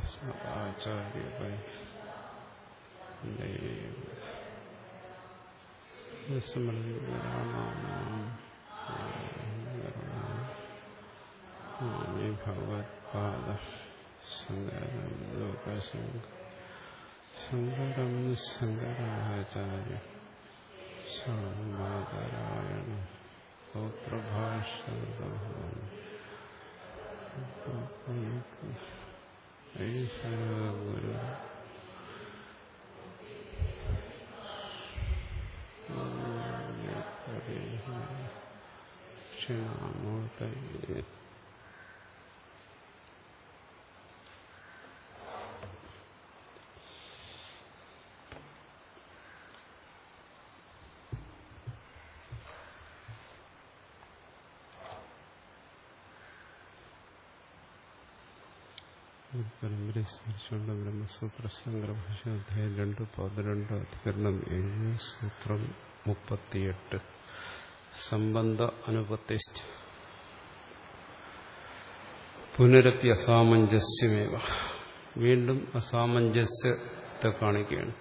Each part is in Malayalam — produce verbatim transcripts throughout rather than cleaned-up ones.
ആചാര്യ ഭഗവത്പാദ ശങ്കരം ലോകശങ്കരം ശങ്കരാചാര്യ ശാന്താരായണ സൂത്രഭാഷ്യ ഗുരു ക്ഷണാമൂർത്തി പരമ്പരയെ സ്മരിച്ചുകൊണ്ട് ബ്രഹ്മസൂത്ര ശങ്കരഭാഷ്യ അധ്യായം രണ്ട് പതിനെണ്ട് അധികരണം ഏഴ് സൂത്രം മുപ്പത്തിയെട്ട് സംബന്ധ അനുപത്തിഷ്ഠ പുനരപ്പി അസാമഞ്ജസ്യമേവ. വീണ്ടും അസാമഞ്ജസ്യത്തെ കാണിക്കുകയാണ്.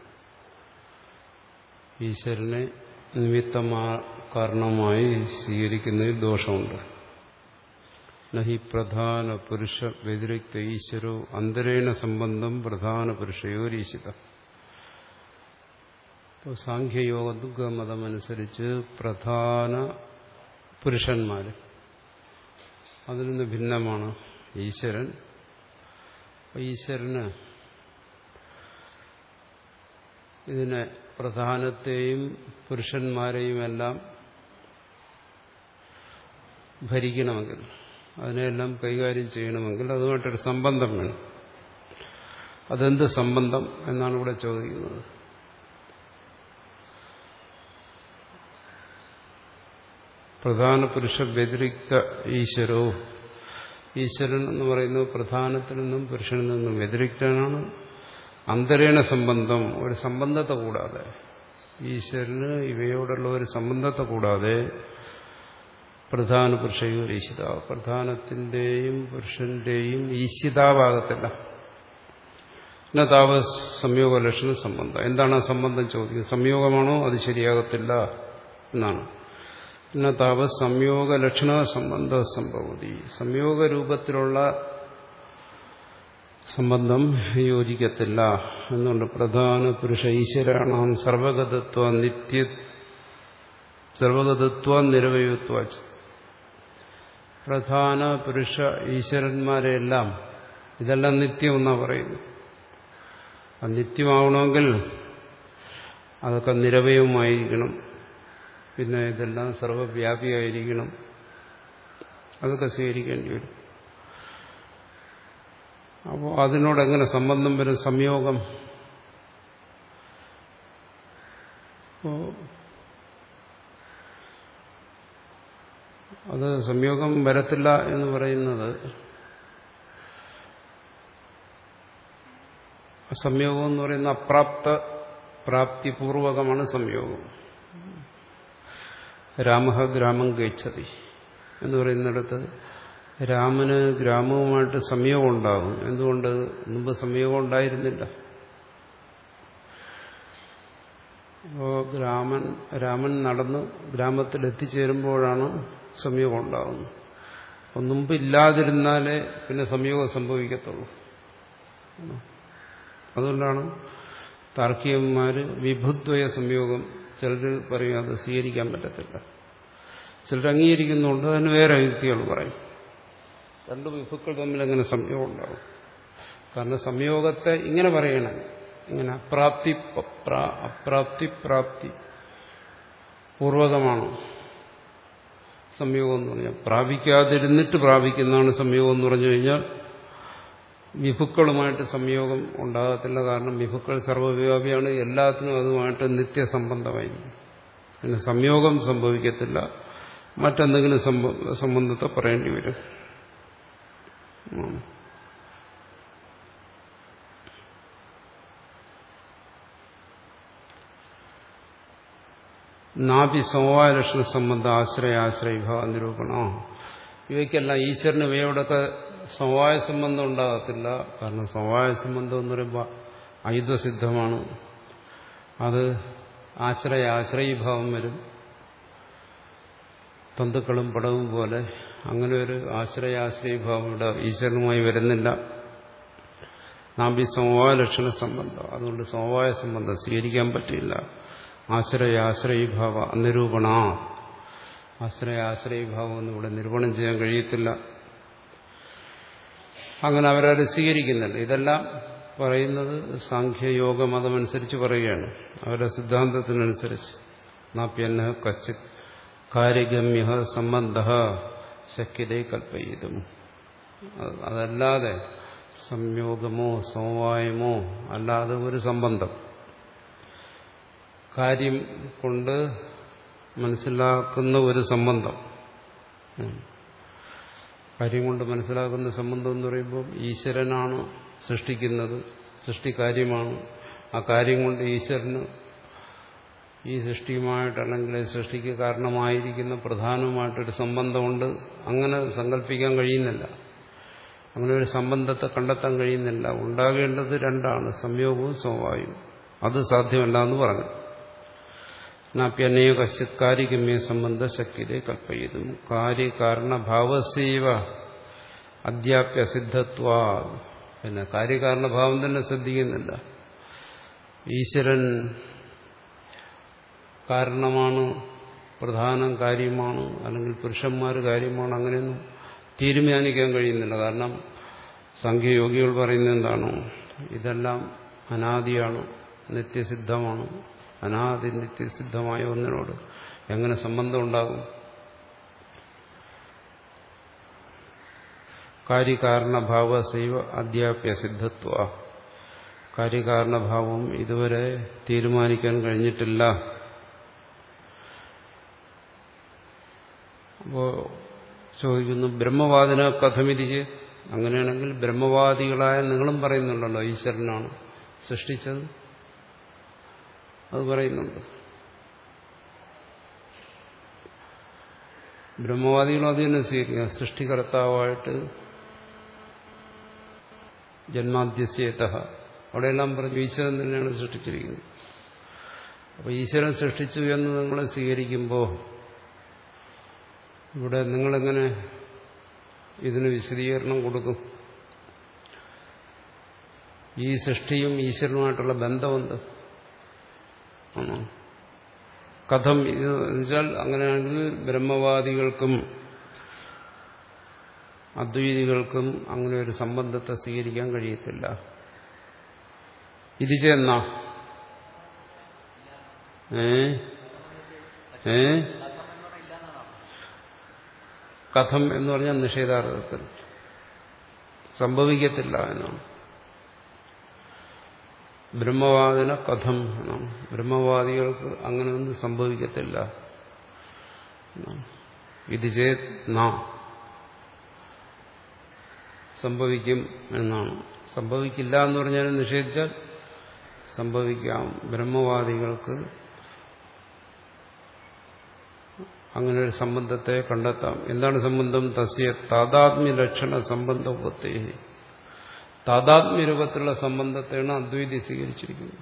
ഈശ്വരനെ നിമിത്തമാ കാരണമായി സ്വീകരിക്കുന്നതിൽ ദോഷമുണ്ട്. നഹി പ്രധാന പുരുഷ വ്യതിരിക്ത ഈശ്വരോ അന്തരേണ സംബന്ധം പ്രധാന പുരുഷയോരീശിത. ഇപ്പോൾ സാഖ്യയോഗ ദുഃഖമതമനുസരിച്ച് പ്രധാന പുരുഷന്മാര് അതിൽ നിന്ന് ഭിന്നമാണ് ഈശ്വരൻ. ഈശ്വരന് ഇതിനെ പ്രധാനത്തെയും പുരുഷന്മാരെയും എല്ലാം ഭരിക്കണമെങ്കിൽ, അതിനെല്ലാം കൈകാര്യം ചെയ്യണമെങ്കിൽ അതുമായിട്ടൊരു സംബന്ധം വേണം. അതെന്ത് സംബന്ധം എന്നാണ് ഇവിടെ ചോദിക്കുന്നത്. പ്രധാന പുരുഷ വ്യതിരിക്ത ഈശ്വരോ, ഈശ്വരൻ എന്ന് പറയുന്നത് പ്രധാനത്തിൽ നിന്നും പുരുഷനിൽ നിന്നും വ്യതിരിക്തനാണ്. അന്തരേണ സംബന്ധം, ഒരു സംബന്ധത്തെ കൂടാതെ, ഈശ്വരന് ഇവയോടുള്ള ഒരു സംബന്ധത്തെ കൂടാതെ പ്രധാന പുരുഷയോ ഈശിത, പ്രധാനത്തിന്റെയും പുരുഷന്റെയും ഈശിതാഭാഗത്തില്ല. എന്നാ താവ സംയോഗ ലക്ഷണ സംബന്ധം. എന്താണ് ആ സംബന്ധം ചോദിക്കുന്നത്? സംയോഗമാണോ? അത് ശരിയാകത്തില്ല എന്നാണ്. എന്നാ താവ സംയോഗ ലക്ഷണ സംബന്ധ സംഭവതി. സംയോഗ രൂപത്തിലുള്ള സംബന്ധം യോജിക്കത്തില്ല എന്നുകൊണ്ട് പ്രധാന പുരുഷ ഈശ്വരാണാം സർവഗതത്വ നിത്യ സർവഗതത്വ നിരവയത്വ. പ്രധാന പുരുഷ ഈശ്വരന്മാരെല്ലാം ഇതെല്ലാം നിത്യം എന്നാ പറയുന്നു. അത് നിത്യമാവണമെങ്കിൽ അതൊക്കെ നിരവയവുമായിരിക്കണം. പിന്നെ ഇതെല്ലാം സർവവ്യാപിയായിരിക്കണം. അതൊക്കെ സ്വീകരിക്കേണ്ടി വരും. അപ്പോൾ അതിനോടെങ്ങനെ സംബന്ധം വരും? സംയോഗം. അപ്പോൾ അത് സംയോഗം വരത്തില്ല എന്ന് പറയുന്നത്, സംയോഗം എന്ന് പറയുന്ന അപ്രാപ്ത പ്രാപ്തിപൂർവകമാണ് സംയോഗം. രാമഃ ഗ്രാമം ഗച്ഛതി എന്ന് പറയുന്നിടത്ത് രാമന് ഗ്രാമവുമായിട്ട് സംയോഗം ഉണ്ടാകും. എന്തുകൊണ്ട്? മുമ്പ് സംയോഗം ഉണ്ടായിരുന്നില്ല. അപ്പോൾ രാമൻ രാമൻ നടന്ന് ഗ്രാമത്തിൽ എത്തിച്ചേരുമ്പോഴാണ് സംയോഗം ഉണ്ടാകുന്നത്. അപ്പം മുമ്പ് ഇല്ലാതിരുന്നാലേ പിന്നെ സംയോഗം സംഭവിക്കത്തുള്ളൂ. അതുകൊണ്ടാണ് താർക്കികന്മാര് വിഭുദ്വയ സംയോഗം ചിലർ പറയും അത് സ്വീകരിക്കാൻ പറ്റത്തില്ല. ചിലർ അംഗീകരിക്കുന്നുണ്ട്. അതിന് വേറെ യുക്തികൾ പറയും. രണ്ട് വിഭുക്കൾ തമ്മിൽ എങ്ങനെ സംയോഗം ഉണ്ടാകും? കാരണം സംയോഗത്തെ ഇങ്ങനെ പറയണം, ഇങ്ങനെ അപ്രാപ്തി അപ്രാപ്തി പ്രാപ്തി പൂർവകമാണ് സംയോഗം എന്ന് പറഞ്ഞാൽ. പ്രാപിക്കാതിരുന്നിട്ട് പ്രാപിക്കുന്നതാണ് സംയോഗം എന്ന് പറഞ്ഞു കഴിഞ്ഞാൽ വിഭുക്കളുമായിട്ട് സംയോഗം ഉണ്ടാകത്തില്ല. കാരണം വിഭുക്കൾ സർവ്വവ്യാപിയാണ്, എല്ലാത്തിനും അതുമായിട്ട് നിത്യസംബന്ധമായിരിക്കും. പിന്നെ സംയോഗം സംഭവിക്കത്തില്ല. മറ്റെന്തെങ്കിലും സംബന്ധത്തെ പറയേണ്ടി വരും. നാഭി സമവായ ലക്ഷണ സംബന്ധ ആശ്രയ ആശ്രയ വിഭാഗ നിരൂപണ. ഇവയ്ക്കെല്ലാം ഈശ്വരന് ഇവയോടൊക്കെ സമവായ സംബന്ധം ഉണ്ടാകത്തില്ല. കാരണം സമവായ സംബന്ധം എന്ന് പറയുമ്പോൾ അയുധസിദ്ധമാണ്. അത് ആശ്രയ ആശ്രയീഭാവം വരും. തന്തുക്കളും പടവും പോലെ അങ്ങനെ ഒരു ആശ്രയ ആശ്രയീഭാവം ഇവിടെ ഈശ്വരനുമായി വരുന്നില്ല. നാഭി സമവായ ലക്ഷണ സംബന്ധം. അതുകൊണ്ട് സമവായ സംബന്ധം സ്വീകരിക്കാൻ പറ്റില്ല. ആശ്രയ ആശ്രയീഭാവ അനിരൂപണ. ആശ്രയ ആശ്രയീഭാവം ഒന്നും ഇവിടെ നിരൂപണം ചെയ്യാൻ കഴിയത്തില്ല. അങ്ങനെ അവരത് സ്വീകരിക്കുന്നില്ല. ഇതെല്ലാം പറയുന്നത് സാഖ്യയോഗ മതമനുസരിച്ച് പറയുകയാണ്. അവരുടെ സിദ്ധാന്തത്തിനനുസരിച്ച് നാപ്യന്ന കശ്ചിത് കാര്യഗമ്യ സംബന്ധ ശക്യതേ കൽപ്പയിതും. അതല്ലാതെ സംയോഗമോ സമവായമോ അല്ലാതെ ഒരു സംബന്ധം കാര്യം കൊണ്ട് മനസ്സിലാക്കുന്ന ഒരു സംബന്ധം, കാര്യം കൊണ്ട് മനസ്സിലാക്കുന്ന സംബന്ധം എന്ന് പറയുമ്പോൾ ഈശ്വരനാണ് സൃഷ്ടിക്കുന്നത്, സൃഷ്ടികാര്യമാണ്. ആ കാര്യം കൊണ്ട് ഈശ്വരന് ഈ സൃഷ്ടിയുമായിട്ട് അല്ലെങ്കിൽ സൃഷ്ടിക്ക് കാരണമായിരിക്കുന്ന പ്രധാനമായിട്ടൊരു സംബന്ധമുണ്ട്. അങ്ങനെ സങ്കല്പിക്കാൻ കഴിയുന്നില്ല. അങ്ങനെ ഒരു സംബന്ധത്തെ കണ്ടെത്താൻ കഴിയുന്നില്ല. ഉണ്ടാകേണ്ടത് രണ്ടാണ്, സംയോഗവും സമവായവും. അത് സാധ്യമല്ല എന്ന് പറഞ്ഞു. നാപ്യനേയ കശ്ചിത് കാര്യഗമ്യ സംബന്ധ ശക്യതയെ കൽപ്പയിതും. കാര്യകാരണഭാവസേവ അധ്യാപ്യ സിദ്ധത്വ. പിന്നെ കാര്യകാരണഭാവം തന്നെ ശ്രദ്ധിക്കുന്നില്ല. ഈശ്വരൻ കാരണമാണ്, പ്രധാനം കാര്യമാണ്, അല്ലെങ്കിൽ പുരുഷന്മാർ കാര്യമാണ്, അങ്ങനെയൊന്നും തീരുമാനിക്കാൻ കഴിയുന്നില്ല. കാരണം സാഖ്യയോഗികൾ പറയുന്നത് എന്താണോ, ഇതെല്ലാം അനാദിയാണ്, നിത്യസിദ്ധമാണ്. അനാദി നിത്യസിദ്ധമായ ഒന്നിനോട് എങ്ങനെ സംബന്ധം ഉണ്ടാകും? കാര്യകാരണഭാവസൈവ അധ്യാപ്യ സിദ്ധത്വ. കാര്യകാരണഭാവം ഇതുവരെ തീരുമാനിക്കാൻ കഴിഞ്ഞിട്ടില്ല. അപ്പോ ചോദിക്കുന്നു, ബ്രഹ്മവാദിന കഥമിതി ചെയ്ത്. അങ്ങനെയാണെങ്കിൽ ബ്രഹ്മവാദികളായ നിങ്ങളും പറയുന്നുണ്ടല്ലോ ഈശ്വരനാണ് സൃഷ്ടിച്ചത്, അത് പറയുന്നുണ്ട്. ബ്രഹ്മവാദികളും അത് തന്നെ സ്വീകരിക്കുക. സൃഷ്ടികർത്താവായിട്ട് ജന്മാദ്യസ്യേത അവിടെയെല്ലാം പറഞ്ഞു ഈശ്വരൻ തന്നെയാണ് സൃഷ്ടിച്ചിരിക്കുന്നത്. അപ്പോൾ ഈശ്വരൻ സൃഷ്ടിച്ചു എന്ന് നിങ്ങൾ സ്വീകരിക്കുമ്പോൾ ഇവിടെ നിങ്ങളെങ്ങനെ ഇതിന് വിശദീകരണം കൊടുക്കും? ഈ സൃഷ്ടിയും ഈശ്വരനുമായിട്ടുള്ള ബന്ധമുണ്ട് ആണോ? കഥം ഇത് വെച്ചാൽ അങ്ങനെയാണെങ്കിൽ ബ്രഹ്മവാദികൾക്കും അദ്വൈതികൾക്കും അങ്ങനെ ഒരു സംബന്ധത്തെ സ്വീകരിക്കാൻ കഴിയത്തില്ല. ഇത് ചെന്നാ ഏ ഏ കഥം എന്ന് പറഞ്ഞാൽ നിഷേധാർത്ഥത്തിൽ സംഭവിക്കത്തില്ല എന്നാണ്. ബ്രഹ്മവാദിന കഥം എന്നാണ്. ബ്രഹ്മവാദികൾക്ക് അങ്ങനെയൊന്നും സംഭവിക്കത്തില്ല. ഇത് ചേത് നാ സംഭവിക്കും എന്നാണ്. സംഭവിക്കില്ല എന്ന് പറഞ്ഞാൽ നിഷേധിച്ചാൽ സംഭവിക്കാം. ബ്രഹ്മവാദികൾക്ക് അങ്ങനെ ഒരു സംബന്ധത്തെ കണ്ടെത്താം. എന്താണ് സംബന്ധം? തസ്യ താദാത്മ്യ ലക്ഷണ സംബന്ധത്തെ. താദാത്മ്യ രൂപത്തിലുള്ള സംബന്ധത്തെയാണ് അദ്വൈതി സ്വീകരിച്ചിരിക്കുന്നത്.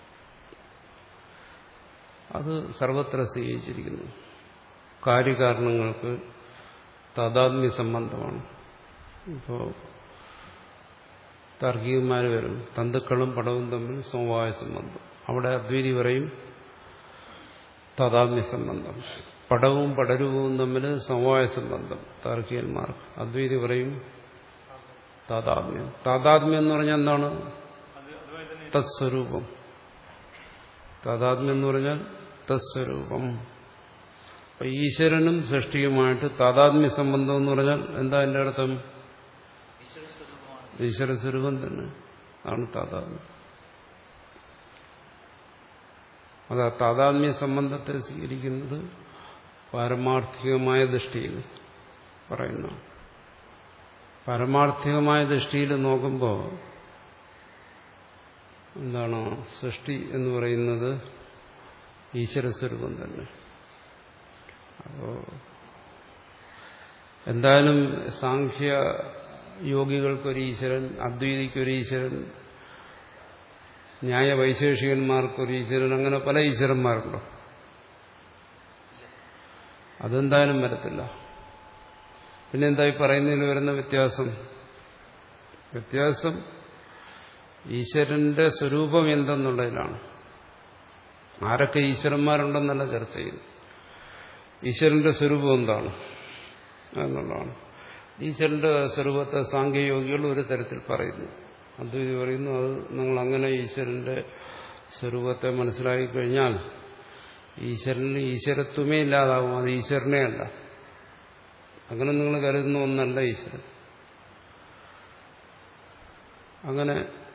അത് സർവത്ര സ്വീകരിച്ചിരിക്കുന്നു. കാര്യകാരണങ്ങൾക്ക് താദാത്മ്യ സംബന്ധമാണ്. ഇപ്പോൾ താർക്കികന്മാർ വരും, തന്തുക്കളും പടവും തമ്മിൽ സമവായ സംബന്ധം. അവിടെ അദ്വൈതി പറയും താദാത്മ്യ സംബന്ധം. പടവും പടരൂപവും തമ്മിൽ സമവായ സംബന്ധം താർക്കികന്മാർക്ക്. അദ്വൈതി പറയും താദാത്മ്യം. താദാത്മ്യം എന്ന് പറഞ്ഞാൽ എന്താണ്? തത്സ്വരൂപം. താദാത്മ്യം എന്ന് പറഞ്ഞാൽ തത്സ്വരൂപം. അപ്പൊ ഈശ്വരനും സൃഷ്ടിയുമായിട്ട് താദാത്മ്യ സംബന്ധം എന്ന് പറഞ്ഞാൽ എന്താ എന്റെ അർത്ഥം? ഈശ്വര സ്വരൂപം തന്നെ ആണ് താദാത്മ്യം. അത് ആ താദാത്മ്യ സംബന്ധത്തെ സ്വീകരിക്കുന്നത് പാരമാർത്ഥികമായ ദൃഷ്ടിയിൽ പറയുന്നു. പാരമാർത്ഥികമായ ദൃഷ്ടിയിൽ നോക്കുമ്പോൾ എന്താണ്? സൃഷ്ടി എന്ന് പറയുന്നത് ഈശ്വരസ്വരൂപം തന്നെ. അപ്പോൾ എന്തായാലും സാഖ്യ യോഗികൾക്കൊരു ഈശ്വരൻ, അദ്വൈതിക്കൊരു ഈശ്വരൻ, ന്യായ വൈശേഷികന്മാർക്കൊരു ഈശ്വരൻ, അങ്ങനെ പല ഈശ്വരന്മാരുണ്ടോ? അതെന്തായാലും വരത്തില്ല. പിന്നെ എന്തായി പറയുന്നതിൽ വരുന്ന വ്യത്യാസം? വ്യത്യാസം ഈശ്വരന്റെ സ്വരൂപം എന്തെന്നുള്ളതിലാണ്. ആരൊക്കെ ഈശ്വരന്മാരുണ്ടെന്നല്ല ചർച്ച ചെയ്യുന്നു. ഈശ്വരന്റെ സ്വരൂപം എന്താണ് എന്നുള്ളതാണ്. ഈശ്വരന്റെ സ്വരൂപത്തെ സാങ്കേയോഗികൾ ഒരു തരത്തിൽ പറയുന്നു. അദ്വൈതി പറയുന്നു അത് നിങ്ങൾ അങ്ങനെ ഈശ്വരന്റെ സ്വരൂപത്തെ മനസ്സിലാക്കി കഴിഞ്ഞാൽ ഈശ്വരന് ഈശ്വരത്വമേ ഇല്ലാതാവും. അത് ഈശ്വരനെ അല്ല. അങ്ങനെ നിങ്ങൾ കരുതുന്ന ഒന്നല്ല ഈശ്വരൻ. അങ്ങനെ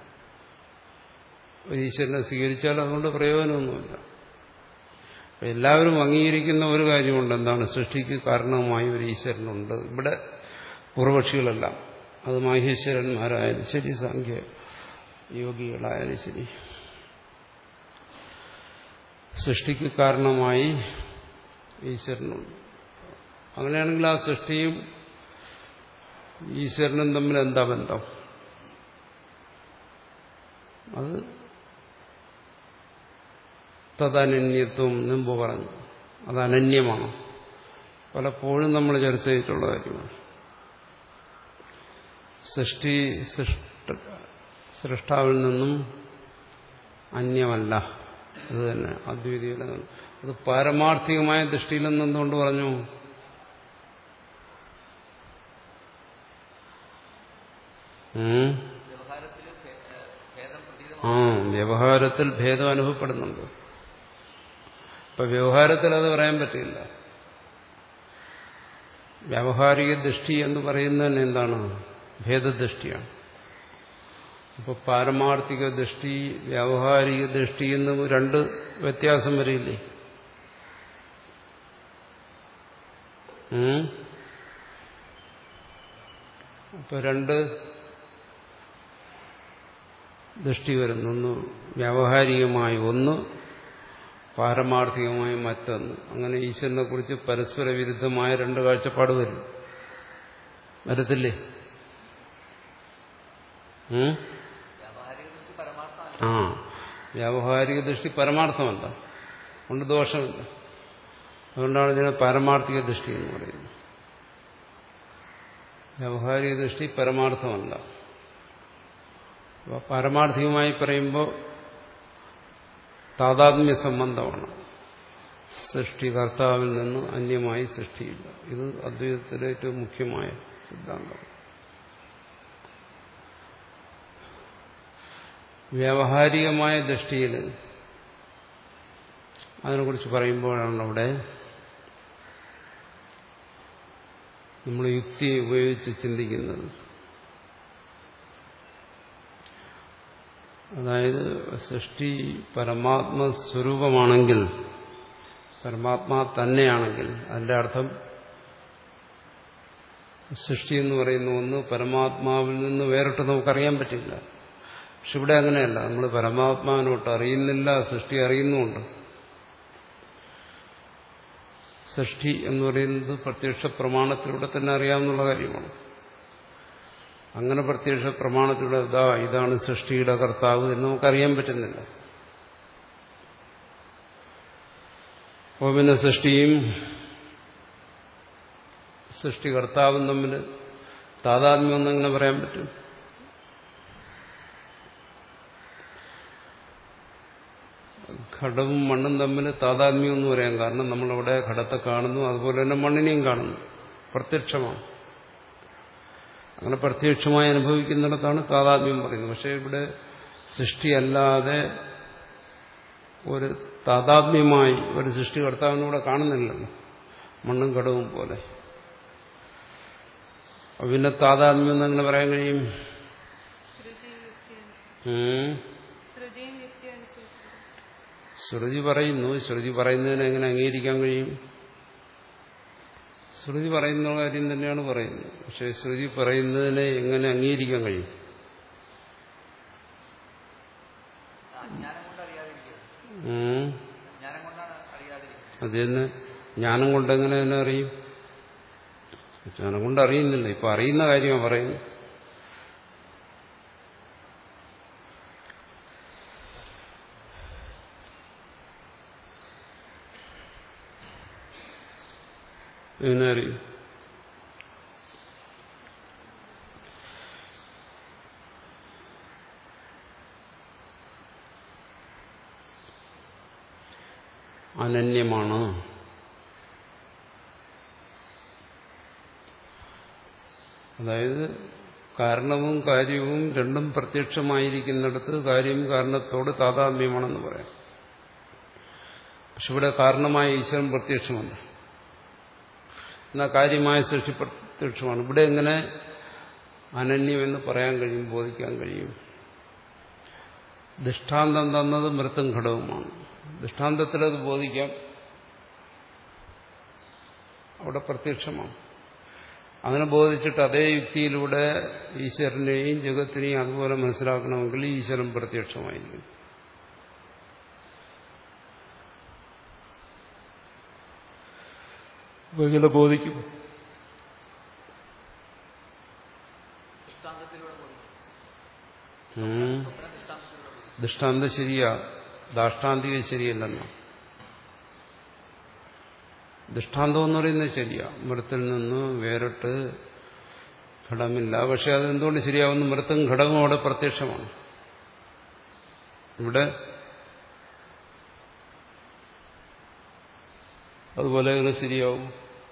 ഈശ്വരനെ സ്വീകരിച്ചാൽ അതുകൊണ്ട് പ്രയോജനമൊന്നുമില്ല. എല്ലാവരും അംഗീകരിക്കുന്ന ഒരു കാര്യമുണ്ട്. എന്താണ്? സൃഷ്ടിക്ക് കാരണമായി ഒരു ഈശ്വരനുണ്ട്. ഇവിടെ പൂർവപക്ഷികളെല്ലാം, അത് മാഹേശ്വരന്മാരായാലും ശരി, സാഖ്യ യോഗികളായാലും ശരി, സൃഷ്ടിക്ക് കാരണമായി ഈശ്വരനുണ്ട്. അങ്ങനെയാണെങ്കിൽ ആ സൃഷ്ടിയും ഈശ്വരനും തമ്മിൽ എന്താ ബന്ധം? അത് തദനന്യത്വം മുമ്പ് പറഞ്ഞു. അത് അനന്യമാണ്. പലപ്പോഴും നമ്മൾ ചർച്ച ചെയ്തിട്ടുള്ള കാര്യമാണ്. സൃഷ്ടി സൃഷ്ടാവിൽ നിന്നും അന്യമല്ല. അത് തന്നെ അദ്വൈതിയുടെ. അത് പാരമാർത്ഥികമായ ദൃഷ്ടിയിൽ നിന്നെന്തുകൊണ്ട് പറഞ്ഞു? ആ വ്യവഹാരത്തിൽ ഭേദം അനുഭവപ്പെടുന്നുണ്ട്. ഇപ്പൊ വ്യവഹാരത്തിൽ അത് പറയാൻ പറ്റില്ല. വ്യാവഹാരിക ദൃഷ്ടി എന്ന് പറയുന്നതന്നെ എന്താണ്? ഭേദദൃഷ്ടിയാണ്. അപ്പൊ പാരമാർത്ഥിക ദൃഷ്ടി, വ്യാവഹാരിക ദൃഷ്ടി എന്ന് രണ്ട് വ്യത്യാസം വരില്ലേ? അപ്പൊ രണ്ട് ദൃഷ്ടി വരുന്നു. ഒന്ന് വ്യാവഹാരികമായി, ഒന്ന് പാരമാർത്ഥികമായി മറ്റൊന്ന്. അങ്ങനെ ഈശ്വരനെ കുറിച്ച് പരസ്പര വിരുദ്ധമായ രണ്ട് കാഴ്ചപ്പാട് വരും. വരത്തില്ലേ? ആ വ്യാവഹാരിക ദൃഷ്ടി പരമാർത്ഥമല്ല, കൊണ്ട് ദോഷമില്ല. അതുകൊണ്ടാണ് ഇതിനെ പാരമാർത്ഥിക ദൃഷ്ടി എന്ന് പറയുന്നത്. വ്യാവഹാരിക ദൃഷ്ടി പരമാർത്ഥമല്ല. പാരമാർത്ഥികമായി പറയുമ്പോൾ താദാത്മ്യ സംബന്ധമാണ്. സൃഷ്ടികർത്താവിൽ നിന്ന് അന്യമായി സൃഷ്ടിയില്ല. ഇത് അദ്വൈതത്തിലെ ഏറ്റവും മുഖ്യമായ സിദ്ധാന്തമാണ്. വ്യാവഹാരികമായ ദൃഷ്ടിയിൽ അതിനെക്കുറിച്ച് പറയുമ്പോഴാണ് അവിടെ നമ്മൾ യുക്തി ഉപയോഗിച്ച് ചിന്തിക്കുന്നത്. അതായത് സൃഷ്ടി പരമാത്മസ്വരൂപമാണെങ്കിൽ, പരമാത്മാ തന്നെയാണെങ്കിൽ, അതിന്റെ അർത്ഥം സൃഷ്ടി എന്ന് പറയുന്ന ഒന്ന് പരമാത്മാവിൽ നിന്ന് വേറിട്ട് നമുക്കറിയാൻ പറ്റില്ല. പക്ഷെ ഇവിടെ അങ്ങനെയല്ല. നമ്മൾ പരമാത്മാവിനോട്ട് അറിയുന്നില്ല, സൃഷ്ടി അറിയുന്നുമുണ്ട്. സൃഷ്ടി എന്ന് പറയുന്നത് പ്രത്യക്ഷ പ്രമാണത്തിലൂടെ തന്നെ അറിയാവുന്ന കാര്യമാണ്. അങ്ങനെ പ്രത്യക്ഷ പ്രമാണത്തിലൂടെ ഇതാ ഇതാണ് സൃഷ്ടിയുടെ കർത്താവ് എന്ന് നമുക്കറിയാൻ പറ്റുന്നില്ല. അപ്പോൾ പിന്നെ സൃഷ്ടിയും സൃഷ്ടികർത്താവും തമ്മിൽ താതാത്മ്യം ഒന്നെങ്ങനെ പറയാൻ പറ്റും? ഘടവും മണ്ണും തമ്മിൽ താതാത്മ്യം എന്ന് പറയാം. കാരണം നമ്മളവിടെ ഘടത്തെ കാണുന്നു, അതുപോലെ തന്നെ മണ്ണിനെയും കാണുന്നു. പ്രത്യക്ഷമാണ്. അങ്ങനെ പ്രത്യക്ഷമായി അനുഭവിക്കുന്നിടത്താണ് താതാത്മ്യം പറയുന്നത്. പക്ഷെ ഇവിടെ സൃഷ്ടിയല്ലാതെ ഒരു താതാത്മ്യമായി ഒരു സൃഷ്ടികർത്താവിനൂടെ കാണുന്നില്ലല്ലോ, മണ്ണും ഘടവും പോലെ. പിന്നെ താതാത്മ്യം എന്നെങ്ങനെ പറയാൻ കഴിയും? ശ്രുതി പറയുന്നു. ശ്രുതി പറയുന്നതിനെ എങ്ങനെ അംഗീകരിക്കാൻ കഴിയും? ശ്രുതി പറയുന്ന കാര്യം തന്നെയാണ് പറയുന്നത്. പക്ഷെ ശ്രുതി പറയുന്നതിനെ എങ്ങനെ അംഗീകരിക്കാൻ കഴിയും? അത് തന്നെ ജ്ഞാനം കൊണ്ടെങ്ങനെ തന്നെ അറിയും? ജ്ഞാനം കൊണ്ട് അറിയുന്നില്ല. ഇപ്പൊ അറിയുന്ന കാര്യമാണ് പറയുന്നത്. എങ്ങനെ അറിയും? അനന്യമാണ്. അതായത് കാരണവും കാര്യവും രണ്ടും പ്രത്യക്ഷമായിരിക്കുന്നിടത്ത് കാര്യം കാരണത്തോട് താതാത്മ്യമാണെന്ന് പറയാം. പക്ഷെ ഇവിടെ കാരണമായ ഈശ്വരൻ പ്രത്യക്ഷമല്ല, എന്നാൽ കാര്യമായ സൃഷ്ടി പ്രത്യക്ഷമാണ്. ഇവിടെ എങ്ങനെ അനന്യമെന്ന് പറയാൻ കഴിയും, ബോധിക്കാൻ കഴിയും? ദൃഷ്ടാന്തം തന്നത് മൃത്തും ഘടകവുമാണ്. ദൃഷ്ടാന്തത്തിലത് ബോധിക്കാം, അവിടെ പ്രത്യക്ഷമാണ്. അങ്ങനെ ബോധിച്ചിട്ട് അതേ യുക്തിയിലൂടെ ഈശ്വരനെയും ജഗത്തിനെയും അതുപോലെ മനസ്സിലാക്കണമെങ്കിൽ ഈശ്വരൻ പ്രത്യക്ഷമായിരിക്കും. എങ്ങനെ ബോധിക്കും? ദൃഷ്ടാന്തം ശരിയാ, ദാഷ്ടാന്തിക ശരിയല്ലെന്നോ? ദൃഷ്ടാന്തം എന്ന് പറയുന്നത് ശരിയാ, മൃത്തിൽ നിന്ന് വേറിട്ട് ഘടമില്ല. പക്ഷെ അതെന്തുകൊണ്ട് ശരിയാവുന്നു? മൃത്തും ഘടകവും അവിടെ പ്രത്യക്ഷമാണ്. ഇവിടെ അതുപോലെ അങ്ങനെ ശരിയാവും.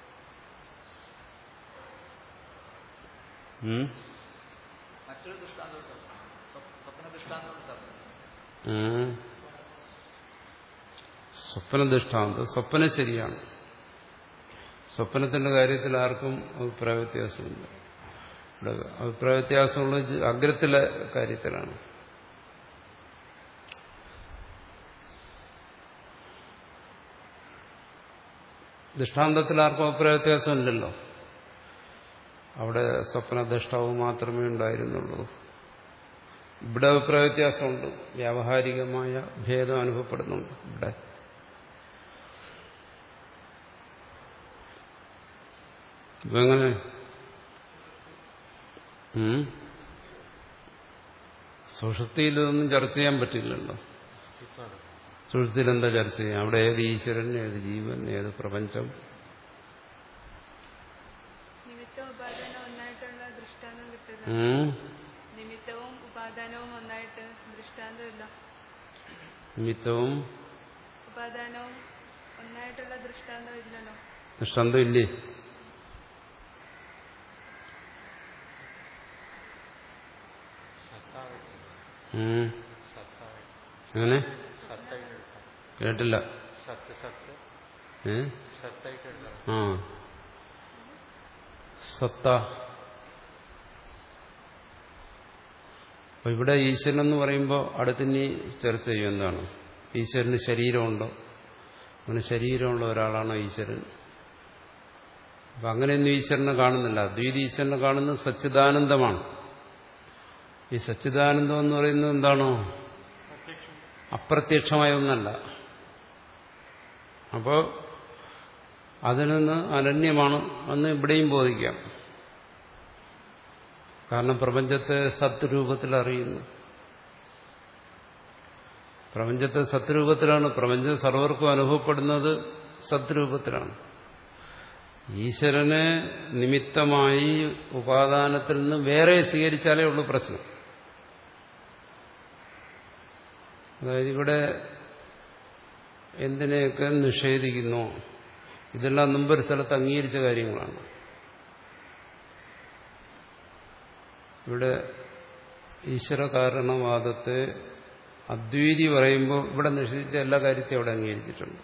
സ്വപ്ന ദൃഷ്ടാന്തം സ്വപ്നം ശരിയാണ്. സ്വപ്നത്തിന്റെ കാര്യത്തിൽ ആർക്കും അഭിപ്രായ വ്യത്യാസമില്ല. ഇവിടെ അഭിപ്രായ വ്യത്യാസമുള്ളത് അഗ്രത്തിലെ കാര്യത്തിലാണ്. ദൃഷ്ടാന്തത്തിൽ ആർക്കും അഭിപ്രായ വ്യത്യാസമില്ലല്ലോ. അവിടെ സ്വപ്നദൃഷ്ടാവ് മാത്രമേ ഉണ്ടായിരുന്നുള്ളൂ. ഇവിടെ അഭിപ്രായ വ്യത്യാസമുണ്ട്, വ്യാവഹാരികമായ ഭേദം അനുഭവപ്പെടുന്നുണ്ട്. ഇവിടെ ഇപ്പൊ എങ്ങനെ സുഷുപ്തിയിൽ ഇതൊന്നും ചർച്ച ചെയ്യാൻ പറ്റില്ലല്ലോ. സുഷുപ്തിയിൽ എന്താ ചർച്ച ചെയ്യാം? അവിടെ ഏത് ഈശ്വരൻ, ഏത് ജീവൻ, ഏത് പ്രപഞ്ചം? നിമിത്തവും ദൃഷ്ടാന്തം ഇല്ലേ? അങ്ങനെ കേട്ടില്ല. ആ സത്ത. അപ്പൊ ഇവിടെ ഈശ്വരൻ എന്ന് പറയുമ്പോൾ അടുത്തിനി ചർച്ച ചെയ്യും എന്താണ് ഈശ്വരന് ശരീരമുണ്ടോ? അങ്ങനെ ശരീരമുള്ള ഒരാളാണോ ഈശ്വരൻ? അപ്പൊ അങ്ങനെയൊന്നും ഈശ്വരനെ കാണുന്നില്ല. അദ്വൈത ഈശ്വരനെ കാണുന്നത് സച്ചിദാനന്ദമാണ്. ഈ സച്ചിദാനന്ദം എന്ന് പറയുന്നത് എന്താണോ? അപ്രത്യക്ഷമായ ഒന്നല്ല. അപ്പോൾ അതിൽ നിന്ന് അനന്യമാണ് എന്ന് ഇവിടെയും ബോധിക്കാം. കാരണം പ്രപഞ്ചത്തെ സത് രൂപത്തിൽ അറിയുന്നു. പ്രപഞ്ചത്തെ സത് രൂപത്തിലാണ്. പ്രപഞ്ചം സർവർക്കും അനുഭവപ്പെടുന്നത് സത് രൂപത്തിലാണ്. ഈശ്വരനെ നിമിത്തമായി ഉപാദാനത്തിൽ നിന്ന് വേറെ സ്വീകരിച്ചാലേ ഉള്ളൂ പ്രശ്നം. അതായത് ഇവിടെ എന്തിനെയൊക്കെ നിഷേധിക്കുന്നു, ഇതെല്ലാം മുമ്പൊരു സ്ഥലത്ത് അംഗീകരിച്ച കാര്യങ്ങളാണ്. ഇവിടെ ഈശ്വരകാരണവാദത്തെ അദ്വൈതി പറയുമ്പോൾ ഇവിടെ നിഷേധിച്ച എല്ലാ കാര്യത്തെയും അവിടെ അംഗീകരിച്ചിട്ടുണ്ട്.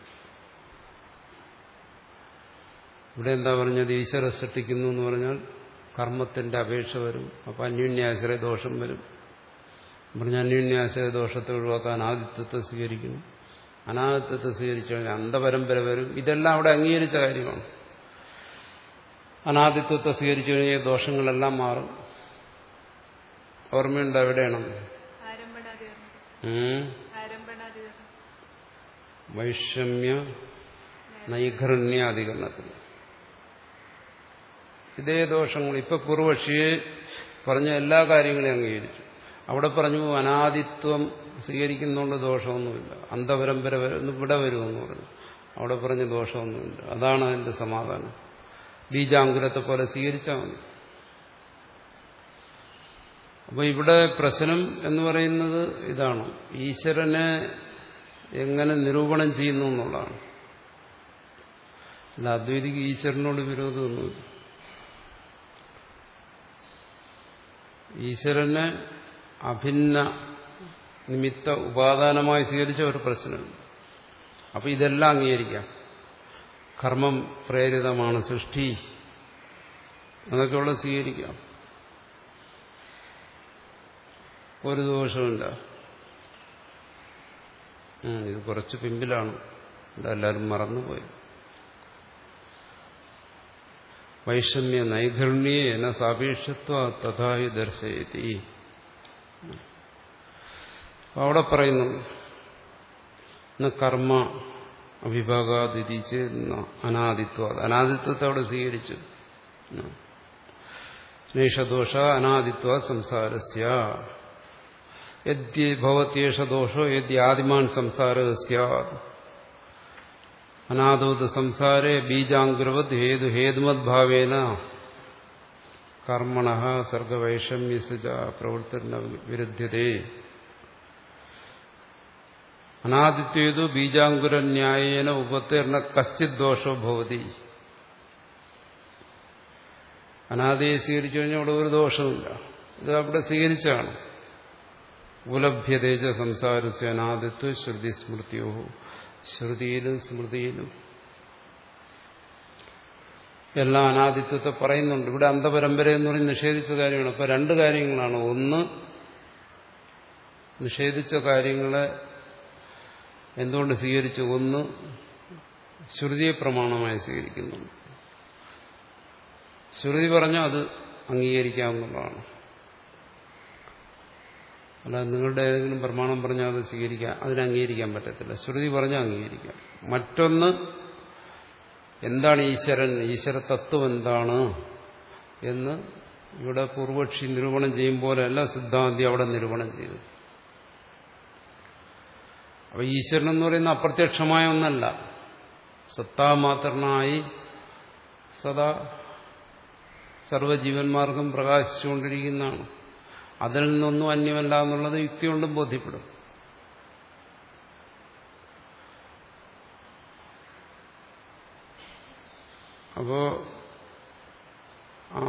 ഇവിടെ എന്താ പറഞ്ഞത്? ഈശ്വര സൃഷ്ടിക്കുന്നു എന്ന് പറഞ്ഞാൽ കർമ്മത്തിന്റെ അപേക്ഷ വരും. അപ്പം അന്യോന്യാശ്രയ ദോഷം വരും. പറഞ്ഞ അന്യോന്യാശ്രയ ദോഷത്തെ ഒഴിവാക്കാൻ ആദിത്യത്തെ സ്വീകരിക്കുന്നു. അനാദിത്യത്തെ സ്വീകരിച്ചു കഴിഞ്ഞാൽ അന്തപരമ്പര വരും. ഇതെല്ലാം അവിടെ അംഗീകരിച്ച കാര്യമാണ്. അനാദിത്വത്തെ സ്വീകരിച്ചു കഴിഞ്ഞാൽ ദോഷങ്ങളെല്ലാം മാറും. ഓർമ്മയുണ്ട് എവിടെയാണ്? വൈഷമ്യ നൈഘൃണ്യാധികരണത്തിൽ ഇതേ ദോഷങ്ങൾ ഇപ്പൊ പൂർവക്ഷിയെ പറഞ്ഞ എല്ലാ കാര്യങ്ങളെയും അംഗീകരിച്ചു. അവിടെ പറഞ്ഞു അനാദിത്വം സ്വീകരിക്കുന്നതുകൊണ്ട് ദോഷമൊന്നുമില്ല, അന്തപരമ്പര ഇവിടെ വരുമെന്ന് പറഞ്ഞു. അവിടെ പറഞ്ഞ് ദോഷമൊന്നുമില്ല. അതാണ് അതിന്റെ സമാധാനം. ബീജാങ്കുരത്തെ പോലെ സ്വീകരിച്ചാൽ മതി. അപ്പോൾ ഇവിടെ പ്രശ്നം എന്ന് പറയുന്നത് ഇതാണ്, ഈശ്വരനെ എങ്ങനെ നിരൂപണം ചെയ്യുന്നു എന്നുള്ളതാണ്. അല്ല, അദ്വൈതിക്ക് ഈശ്വരനോട് വിരോധമൊന്നുമില്ല. ഈശ്വരനെ അഭിന്ന നിമിത്ത ഉപാദാനമായി സ്വീകരിച്ച ഒരു പ്രശ്നമുണ്ട്. അപ്പൊ ഇതെല്ലാം അംഗീകരിക്കാം. കർമ്മം പ്രേരിതമാണ് സൃഷ്ടി എന്നൊക്കെയുള്ള സ്വീകരിക്കാം, ഒരു ദോഷമില്ല. ഇത് കുറച്ച് പിമ്പിലാണ്, ഇവിടെ എല്ലാവരും മറന്നുപോയി. വൈഷമ്യ നൈഗുണ്യേ എന്ന സാപേക്ഷത്വ തഥാഹി ദർശയതി. അവിടെ പറയുന്നു കർമ്മ അവിഭാഗാതിരിച്ച് അനാദിത്വ, അനാദിത്വത്തെ അവിടെ സ്വീകരിച്ചു. നേഷദോഷ അനാദിത്വ സംസാരസ്യ യദ്ഭവത്യേഷ ദോഷോ യദ്യാദിമാൻ സംസാര സ്യാത് അനാദോത് സംസാരേ ബീജാങ്കുരവത് ഹേതു ഹേതുമദ്ഭാവേന കർമ്മണഃ സർഗവൈഷമ്യസ്യ പ്രവൃത്തിർന വിരുദ്ധ്യതേ. അനാദിത്വേതു ബീജാങ്കുരന്യായേന ഉപത്തേർണ കശ്ചിത് ദോഷോ ഭവതി. അനാദിയെ സ്വീകരിച്ചു കഴിഞ്ഞാൽ അവിടെ ഒരു ദോഷമില്ല. ഇത് അവിടെ സ്വീകരിച്ചാണ്. ഉപലഭ്യതേജ സംസാരസ്യ അനാദിത്വ ശ്രുതി സ്മൃതിയോ, ശ്രുതിയിലും സ്മൃതിയിലും എല്ലാം അനാദിത്വത്തെ പറയുന്നുണ്ട്. ഇവിടെ അന്ധപരമ്പര എന്ന് പറഞ്ഞ് നിഷേധിച്ച കാര്യമാണ്. അപ്പൊ രണ്ട് കാര്യങ്ങളാണ്. ഒന്ന്, നിഷേധിച്ച കാര്യങ്ങളെ എന്തുകൊണ്ട് സ്വീകരിച്ചു? ഒന്ന്, ശ്രുതിയെ പ്രമാണമായി സ്വീകരിക്കുന്നുണ്ട്. ശ്രുതി പറഞ്ഞാൽ അത് അംഗീകരിക്കാവുന്നതാണ്. അല്ലാതെ നിങ്ങളുടെ ഏതെങ്കിലും പ്രമാണം പറഞ്ഞാൽ അത് സ്വീകരിക്കാൻ, അതിനെ അംഗീകരിക്കാൻ പറ്റത്തില്ല. ശ്രുതി പറഞ്ഞാൽ അംഗീകരിക്കാം. മറ്റൊന്ന്, എന്താണ് ഈശ്വരൻ, ഈശ്വര തത്വം എന്താണ് എന്ന് ഇവിടെ പൂർവക്ഷി നിരൂപണം ചെയ്യും പോലെയല്ല സിദ്ധാന്തി അവിടെ നിരൂപണം ചെയ്തു. അപ്പൊ ഈശ്വരൻ എന്ന് പറയുന്ന അപ്രത്യക്ഷമായ ഒന്നല്ല, സത്താമാത്രനായി സദാ സർവ്വജീവന്മാർക്കും പ്രകാശിച്ചുകൊണ്ടിരിക്കുന്നതാണ്. അതിൽ നിന്നൊന്നും അന്യമല്ല എന്നുള്ളത് യുക്തി കൊണ്ടും ബോധ്യപ്പെടും. അപ്പോ ആ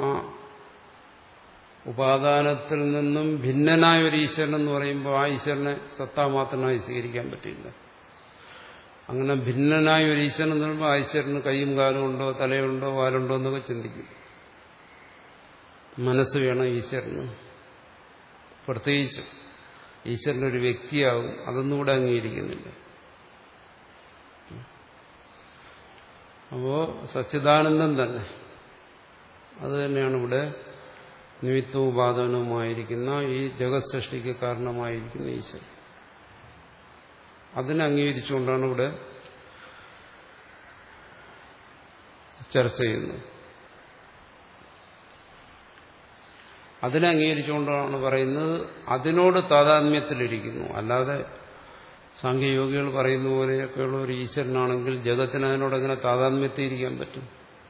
ഉപാദാനത്തിൽ നിന്നും ഭിന്നനായ ഒരു ഈശ്വരൻ എന്ന് പറയുമ്പോൾ ആ ഈശ്വരനെ സത്താമാത്രനായി സ്വീകരിക്കാൻ പറ്റില്ല. അങ്ങനെ ഭിന്നനായ ഒരു ഈശ്വരൻ എന്ന് പറയുമ്പോൾ ആ ഈശ്വരന് കൈയും കാലും ഉണ്ടോ, തലയുണ്ടോ, വാലുണ്ടോ എന്നൊക്കെ ചിന്തിക്കും. മനസ്സ് വേണം ഈശ്വരന്. പ്രത്യേകിച്ച് ഈശ്വരനൊരു വ്യക്തിയാകും, അതൊന്നും ഇവിടെ അംഗീകരിക്കുന്നില്ല. അപ്പോ സച്ചിദാനന്ദം തന്നെ, അത് തന്നെയാണ് ഇവിടെ നിമിത്തവും ഉപാദാനവുമായിരിക്കുന്ന ഈ ജഗത് സൃഷ്ടിക്ക് കാരണമായിരിക്കുന്ന ഈശ്വരൻ. അതിനെ അംഗീകരിച്ചുകൊണ്ടാണ് ഇവിടെ ചർച്ച ചെയ്യുന്നത്. അതിനെ അംഗീകരിച്ചുകൊണ്ടാണ് പറയുന്നത് അതിനോട് താതാത്മ്യത്തിലിരിക്കുന്നു. അല്ലാതെ സാഖ്യയോഗികൾ പറയുന്ന പോലെയൊക്കെയുള്ള ഒരു ഈശ്വരനാണെങ്കിൽ ജഗത്തിന് അതിനോട് എങ്ങനെ താതാത്മ്യത്തിൽ ഇരിക്കാൻ പറ്റും?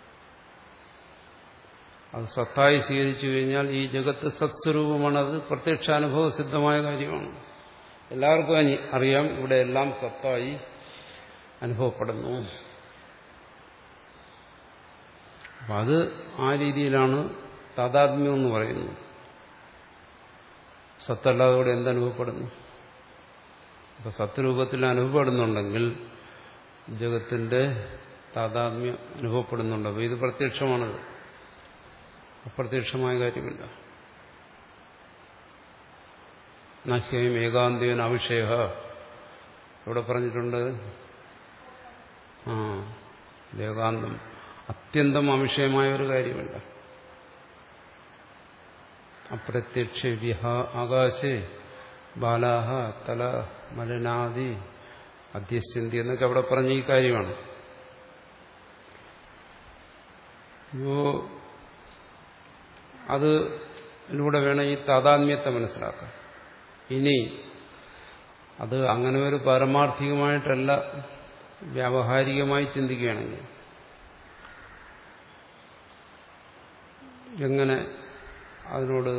അത് സത്തായി സ്വീകരിച്ചു കഴിഞ്ഞാൽ ഈ ജഗത്ത് സത്സ്വരൂപമാണ്. അത് പ്രത്യക്ഷാനുഭവ സിദ്ധമായ കാര്യമാണ്. എല്ലാവർക്കും അറിയാം, ഇവിടെ എല്ലാം സത്തായി അനുഭവപ്പെടുന്നു. അപ്പം അത് ആ രീതിയിലാണ് താതാത്മ്യം എന്ന് പറയുന്നു. സത്തല്ലാതെ ഇവിടെ എന്തനുഭവപ്പെടുന്നു? അപ്പൊ സത്വരൂപത്തിൽ അനുഭവപ്പെടുന്നുണ്ടെങ്കിൽ ജഗത്തിന്റെ താതാത്മ്യം അനുഭവപ്പെടുന്നുണ്ട്. അപ്പൊ ഇത് പ്രത്യക്ഷമാണത്, അപ്രത്യക്ഷമായ കാര്യമില്ല. നഹ്യം ഏകാന്തേന അവിഷയ ഇവിടെ പറഞ്ഞിട്ടുണ്ട്. ആ ഏകാന്തം അത്യന്തം അവിഷയമായ ഒരു കാര്യമല്ല. അപ്രത്യക്ഷ വിഹ ആകാശേ ബാലാഹ തല മലനാദി അധ്യസ്ഥന്തി എന്നൊക്കെ അവിടെ പറഞ്ഞ ഈ കാര്യമാണ്. അപ്പോ അത് ഇതിലൂടെ വേണം ഈ താതാത്മ്യത്തെ മനസ്സിലാക്കാൻ. ഇനി അത് അങ്ങനെ ഒരു പാരമാർത്ഥികമായിട്ടല്ല, വ്യാവഹാരികമായി ചിന്തിക്കുകയാണെങ്കിൽ എങ്ങനെ അതിനോട്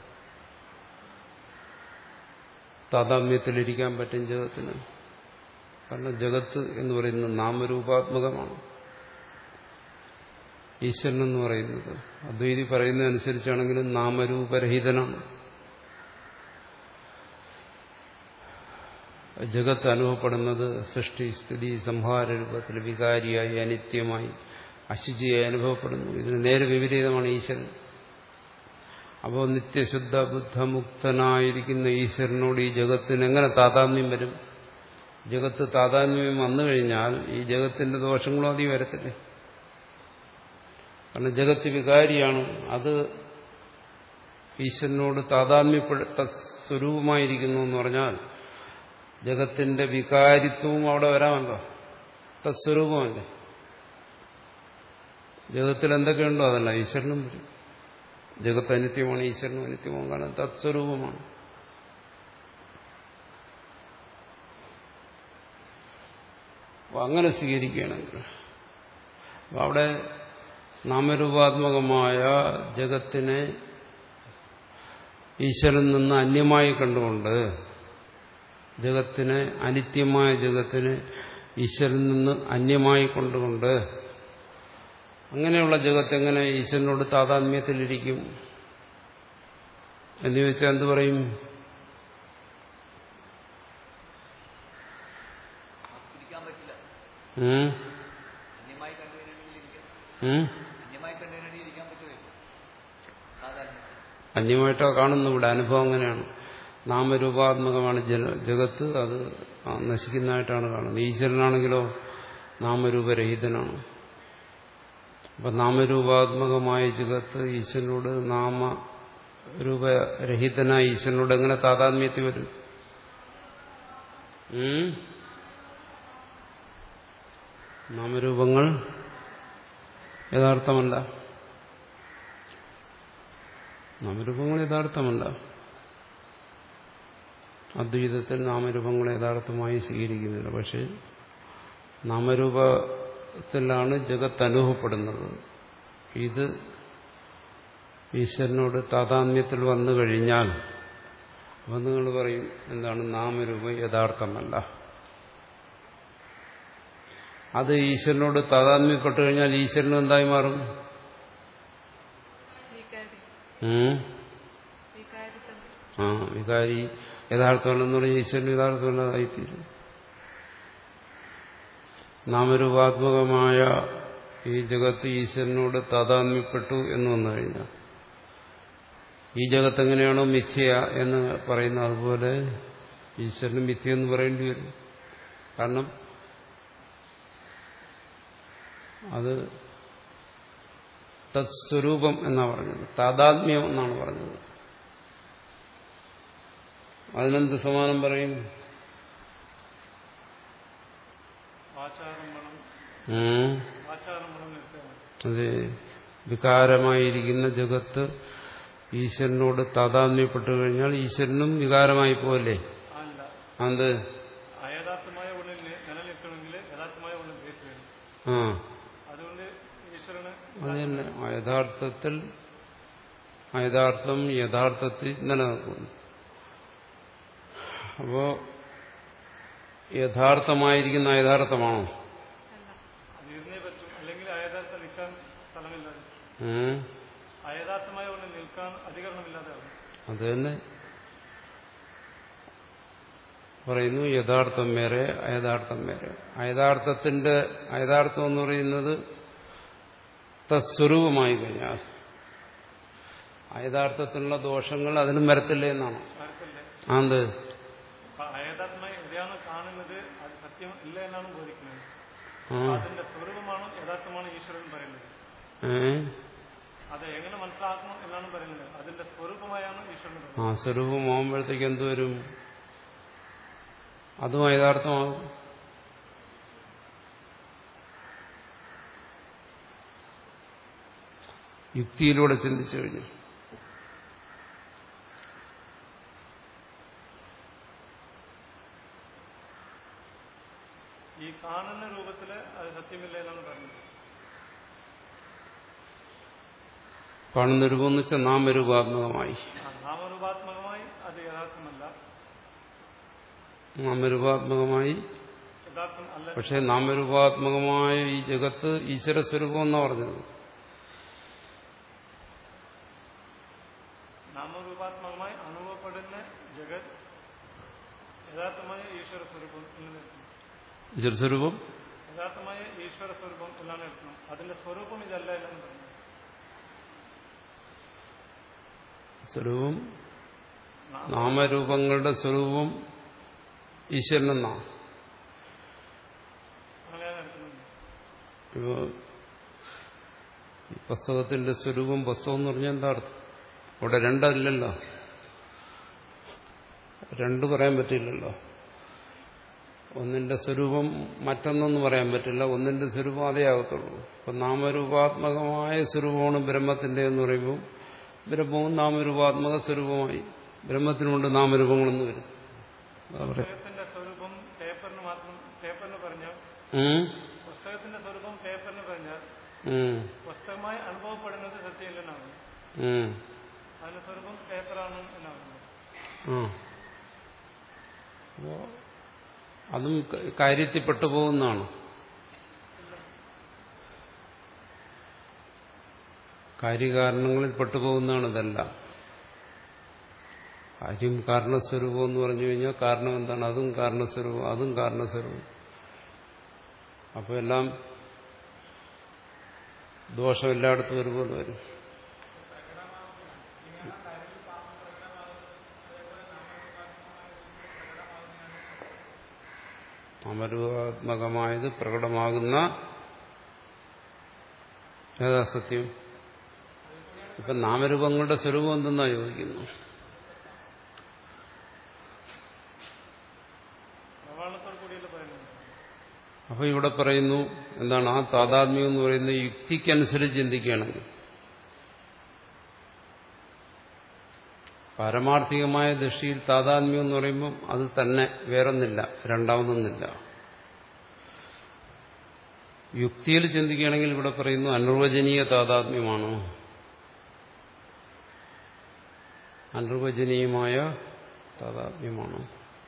താതാത്മ്യത്തിലിരിക്കാൻ പറ്റും ജഗത്തിന്? കാരണം ജഗത്ത് എന്ന് പറയുന്നത് നാമരൂപാത്മകമാണ്. ഈശ്വരൻ എന്ന് പറയുന്നത് അദ്വൈതി പറയുന്നതനുസരിച്ചാണെങ്കിലും നാമരൂപരഹിതനാണ്. ജഗത്ത് അനുഭവപ്പെടുന്നത് സൃഷ്ടി സ്ഥിതി സംഹാര രൂപത്തിൽ വികാരിയായി അനിത്യമായി അശുചിയായി അനുഭവപ്പെടുന്നു. ഇതിന് നേരെ വിപരീതമാണ് ഈശ്വരൻ. അപ്പോൾ നിത്യശുദ്ധ ബുദ്ധമുക്തനായിരിക്കുന്ന ഈശ്വരനോട് ഈ ജഗത്തിന് എങ്ങനെ താതാത്മ്യം വരും? ജഗത്ത് താതാത്മ്യം വന്നു കഴിഞ്ഞാൽ ഈ ജഗത്തിന്റെ ദോഷങ്ങളും അധികം വരത്തില്ലേ? കാരണം ജഗത്ത് വികാരിയാണ്. അത് ഈശ്വരനോട് താതാത്മ്യപ്പെടുത്ത സ്വരൂപമായിരിക്കുന്നു എന്ന് പറഞ്ഞാൽ ജഗത്തിന്റെ വികാരിത്വവും അവിടെ വരാമല്ലോ. തത്സ്വരൂപമല്ലേ. ജഗത്തിൽ എന്തൊക്കെയുണ്ടോ അതല്ല ഈശ്വരനും വരും. ജഗത്ത് അനിത്യമാണ്, ഈശ്വരനും അനിത്യമാണ്. കാരണം തത്സ്വരൂപമാണ്. അപ്പം അങ്ങനെ സ്വീകരിക്കുകയാണെങ്കിൽ അവിടെ നാമരൂപാത്മകമായ ജഗത്തിനെ ഈശ്വരനിൽ നിന്ന് അന്യമായി കണ്ടുകൊണ്ട്, ജഗത്തിനെ അനിത്യമായ ജഗത്തിനെ ഈശ്വരനിൽ നിന്ന് അന്യമായി കൊണ്ടുകൊണ്ട് അങ്ങനെയുള്ള ജഗത്ത് എങ്ങനെ ഈശ്വരനോട് താതാത്മ്യത്തിലിരിക്കും എന്ന് ചോദിച്ചാൽ എന്ത് പറയും? അന്യമായിട്ടോ കാണുന്നു. ഇവിടെ അനുഭവം അങ്ങനെയാണ്. നാമരൂപാത്മകമാണ് ജഗത്ത്, അത് നശിക്കുന്നതായിട്ടാണ് കാണുന്നത്. ഈശ്വരനാണെങ്കിലോ നാമരൂപരഹിതനാണ്. അപ്പം നാമരൂപാത്മകമായ ജഗത്ത് ഈശ്വരനോട്, നാമരൂപരഹിതനായ ഈശ്വരനോട് എങ്ങനെ താതാത്മ്യത്തിൽ വരും? നാമരൂപങ്ങൾ യഥാർത്ഥമല്ല. നാമരൂപങ്ങൾ യഥാർത്ഥമല്ല. അദ്വൈതത്തിൽ നാമരൂപങ്ങളെ യഥാർത്ഥമായി സ്വീകരിക്കുന്നില്ല. പക്ഷെ നാമരൂപത്തിലാണ് ജഗത്ത് അനുഭവപ്പെടുന്നത്. ഇത് ഈശ്വരനോട് താതാത്മ്യത്തിൽ വന്നു കഴിഞ്ഞാൽ അപ്പം നിങ്ങൾ പറയും എന്താണ്? നാമരൂപം യഥാർത്ഥമല്ല. അത് ഈശ്വരനോട് താതാത്മ്യപ്പെട്ടു കഴിഞ്ഞാൽ ഈശ്വരനും എന്തായി മാറും? ആ വികാരി യഥാർത്ഥമല്ലെന്ന് പറഞ്ഞാൽ ഈശ്വരന് യഥാർത്ഥമല്ലാതായിത്തീരും. നാമരൂപാത്മകമായ ഈ ജഗത്ത് ഈശ്വരനോട് താതാത്മ്യപ്പെട്ടു എന്ന് വന്നു കഴിഞ്ഞാൽ ഈ ജഗത്ത് എങ്ങനെയാണോ മിഥ്യ എന്ന് പറയുന്നത് അതുപോലെ ഈശ്വരന് മിഥ്യ എന്ന് പറയേണ്ടി വരും. കാരണം അത് തത്സ്വരൂപം എന്നാണ് പറഞ്ഞത്, താതാത്മ്യം എന്നാണ് പറഞ്ഞത്. അതിനെന്ത് സമാനം പറയും? അതെ, വികാരമായിരിക്കുന്ന ജഗത്ത് ഈശ്വരനോട് താതാത്മ്യപ്പെട്ടു കഴിഞ്ഞാൽ ഈശ്വരനും വികാരമായി പോവല്ലേ? അത് ആ അതുതന്നെ യഥാർത്ഥത്തിൽ യഥാർത്ഥം യഥാർത്ഥത്തിൽ നിലനിൽക്കുന്നു. അപ്പോ യഥാർത്ഥമായിരിക്കുന്ന യഥാർത്ഥമാണോ? അത് തന്നെ പറയുന്നു. യഥാർത്ഥം വേറെ അയഥാർത്ഥം വേറെ. അയഥാർത്ഥത്തിന്റെ അയഥാർത്ഥം എന്ന് പറയുന്നത് തസ്വരൂപമായി കഴിഞ്ഞാൽ അയഥാർത്ഥത്തിലുള്ള ദോഷങ്ങൾ അതിനും വരത്തില്ല എന്നാണ്. അത് ആ സ്വരൂപമാകുമ്പോഴത്തേക്ക് എന്തുവരും? അതും യഥാർത്ഥമാകും. യുക്തിയിലൂടെ ചിന്തിച്ചു കഴിഞ്ഞു. ഈ കാണുന്ന രൂപത്തില് അത് സത്യമില്ല എന്നാണ് പറഞ്ഞത്. കാണുന്ന രൂപം എന്ന് വെച്ചാൽ നാമരൂപാത്മകമായി. നാമരൂപാത്മകമായി അത് യഥാർത്ഥമല്ല. നാമരൂപാത്മകമായി യഥാർത്ഥം അല്ല. പക്ഷെ നാമരൂപാത്മകമായ ഈ ജഗത്ത് ഈശ്വര സ്വരൂപം എന്നാ പറഞ്ഞത്. നാമരൂപാത്മകമായി അനുഭവപ്പെടുന്ന ജഗത് യഥാർത്ഥമായ ഈശ്വര സ്വരൂപം ഈശ്വര സ്വരൂപം യഥാർത്ഥമായ ഈശ്വര സ്വരൂപം എന്നാണ് എടുക്കണം. അതിന്റെ സ്വരൂപം ഇതല്ല എന്ന് പറഞ്ഞു. സ്വരൂപം നാമരൂപങ്ങളുടെ സ്വരൂപം ഈശ്വരനെന്നാണ്. ഇപ്പോ ഈ പുസ്തകത്തിന്റെ സ്വരൂപം പുസ്തകം എന്ന് പറഞ്ഞാൽ എന്താ അർത്ഥം? അവിടെ രണ്ടല്ലല്ലോ, രണ്ട് പറയാൻ പറ്റില്ലല്ലോ. ഒന്നിന്റെ സ്വരൂപം മറ്റൊന്നെന്ന് പറയാൻ പറ്റില്ല, ഒന്നിന്റെ സ്വരൂപം അതേ ആകത്തുള്ളൂ. അപ്പൊ നാമരൂപാത്മകമായ സ്വരൂപമാണ് ബ്രഹ്മത്തിന്റെ എന്ന് പറയുമ്പോൾ ബ്രഹ്മവും നാമരൂപാത്മക സ്വരൂപമായി. ബ്രഹ്മത്തിനുണ്ട് നാമരൂപങ്ങളെന്ന് വരും. പുസ്തകത്തിന്റെ സ്വരൂപം പേപ്പറിന് മാത്രം പേപ്പറിന് പറഞ്ഞാൽ പുസ്തകത്തിന്റെ സ്വരൂപം പേപ്പറിന് പറഞ്ഞാൽ പുസ്തകമായി അനുഭവപ്പെടുന്നത് സത്യമില്ലെന്നാണ്. അതിന്റെ സ്വരൂപം പേപ്പറാണ് എന്നാണ്. അപ്പോ അതും കാര്യത്തിൽ പെട്ടുപോകുന്നതാണ്. കാര്യകാരണങ്ങളിൽ പെട്ടുപോകുന്നതാണ് ഇതെല്ലാം. കാര്യം കാരണസ്വരൂപം എന്ന് പറഞ്ഞു കഴിഞ്ഞാൽ കാരണം എന്താണ്? അതും കാരണസ്വരൂപം, അതും കാരണസ്വരൂപം. അപ്പോൾ എല്ലാം ദോഷം എല്ലായിടത്തും ഒരുപോലെ വരും. നാമരൂപാത്മകമായത് പ്രകടമാകുന്ന ഏതാ സത്യം? ഇപ്പൊ നാമരൂപങ്ങളുടെ സ്വരൂപം എന്തെന്നാ ചോദിക്കുന്നു. അപ്പൊ ഇവിടെ പറയുന്നു എന്താണ്? ആ താദാത്മ്യം എന്ന് പറയുന്നത് യുക്തിക്കനുസരിച്ച് ചിന്തിക്കുകയാണെങ്കിൽ, പാരമാർത്ഥികമായ ദൃഷ്ടിയിൽ താദാത്മ്യം എന്ന് പറയുമ്പം അത് തന്നെ വേറൊന്നില്ല, രണ്ടാമതൊന്നില്ല. യുക്തിയിൽ ചിന്തിക്കുകയാണെങ്കിൽ ഇവിടെ പറയുന്നു അനിർവചനീയ താദാത്മ്യമാണോ, അനിർവചനീയമായ താദാത്മ്യമാണോ,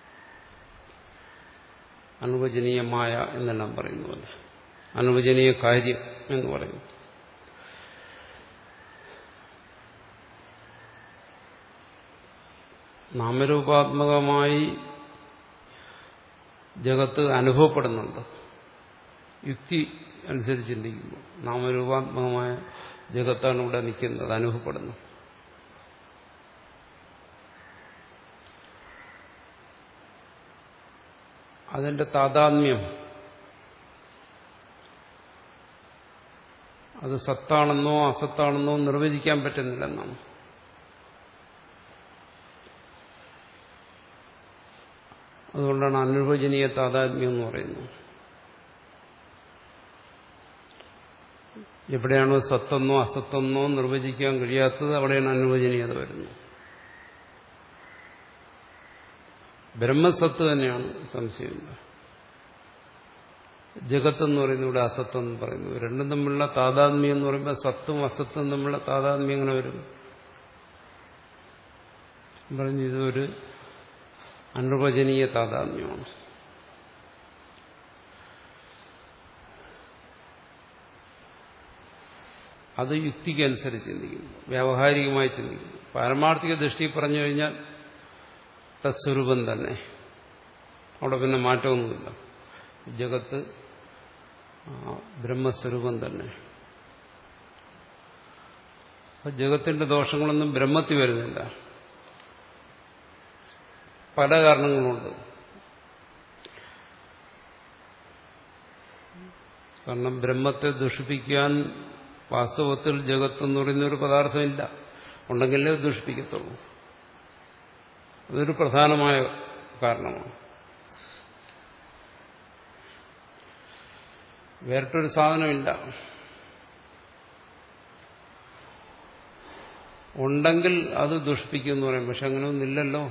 അനുവചനീയമായ എന്നെല്ലാം പറയുന്നു പോലെ അനുവചനീയ കാര്യം എന്ന് പറയുന്നു. നാമരൂപാത്മകമായി ജഗത്ത് അനുഭവപ്പെടുന്നുണ്ട്. യുക്തി അനുസരിച്ച് ചിന്തിക്കുമ്പോൾ നാമരൂപാത്മകമായ ജഗത്താണ് ഇവിടെ നിൽക്കുന്നത്, അനുഭവപ്പെടുന്നു. അതിന്റെ താദാത്മ്യം അത് സത്താണെന്നോ അസത്താണെന്നോ നിർവചിക്കാൻ പറ്റുന്നില്ലെന്നാണ്. അതുകൊണ്ടാണ് അനിർവചനീയ താദാത്മ്യം എന്ന് പറയുന്നത്. എവിടെയാണോ സത്തെന്നോ അസത്തെന്നോ നിർവചിക്കാൻ കഴിയാത്തത് അവിടെയാണ് അനിർവചനീയത വരുന്നത്. ബ്രഹ്മസത്ത് തന്നെയാണ്, സംശയമില്ല. ജഗത്തെന്ന് പറയുന്നത് ഇവിടെ അസത്തെന്ന് പറയുന്നു. രണ്ടും തമ്മിലുള്ള താദാത്മ്യം എന്ന് പറയുമ്പോൾ സത്തും അസത്തും തമ്മിലുള്ള താദാത്മ്യം എങ്ങനെ വരും? പറഞ്ഞു ഇതൊരു അനിർവചനീയ താദാത്മ്യമാണ്. അത് യുക്തിക്കനുസരിച്ച് ചിന്തിക്കുന്നു, വ്യാവഹാരികമായി ചിന്തിക്കുന്നു. പാരമാർത്ഥിക ദൃഷ്ടി പറഞ്ഞു കഴിഞ്ഞാൽ തത്സ്വരൂപം തന്നെ, അവിടെ പിന്നെ മാറ്റമൊന്നുമില്ല. ജഗത്ത് ബ്രഹ്മസ്വരൂപം തന്നെ. ജഗത്തിന്റെ ദോഷങ്ങളൊന്നും ബ്രഹ്മത്തിൽ വരുന്നില്ല. പല കാരണങ്ങളുണ്ട്. കാരണം ബ്രഹ്മത്തെ ദുഷിപ്പിക്കാൻ വാസ്തവത്തിൽ ജഗത്തെന്ന് പറയുന്ന ഒരു പദാർത്ഥമില്ല. ഉണ്ടെങ്കിലേ ദുഷിപ്പിക്കത്തുള്ളൂ. അതൊരു പ്രധാനമായ കാരണമാണ്. വേറിട്ടൊരു സാധനമില്ല. ഉണ്ടെങ്കിൽ അത് ദുഷിപ്പിക്കുമെന്ന് പറയും. പക്ഷെ അങ്ങനെയൊന്നുമില്ലല്ലോ.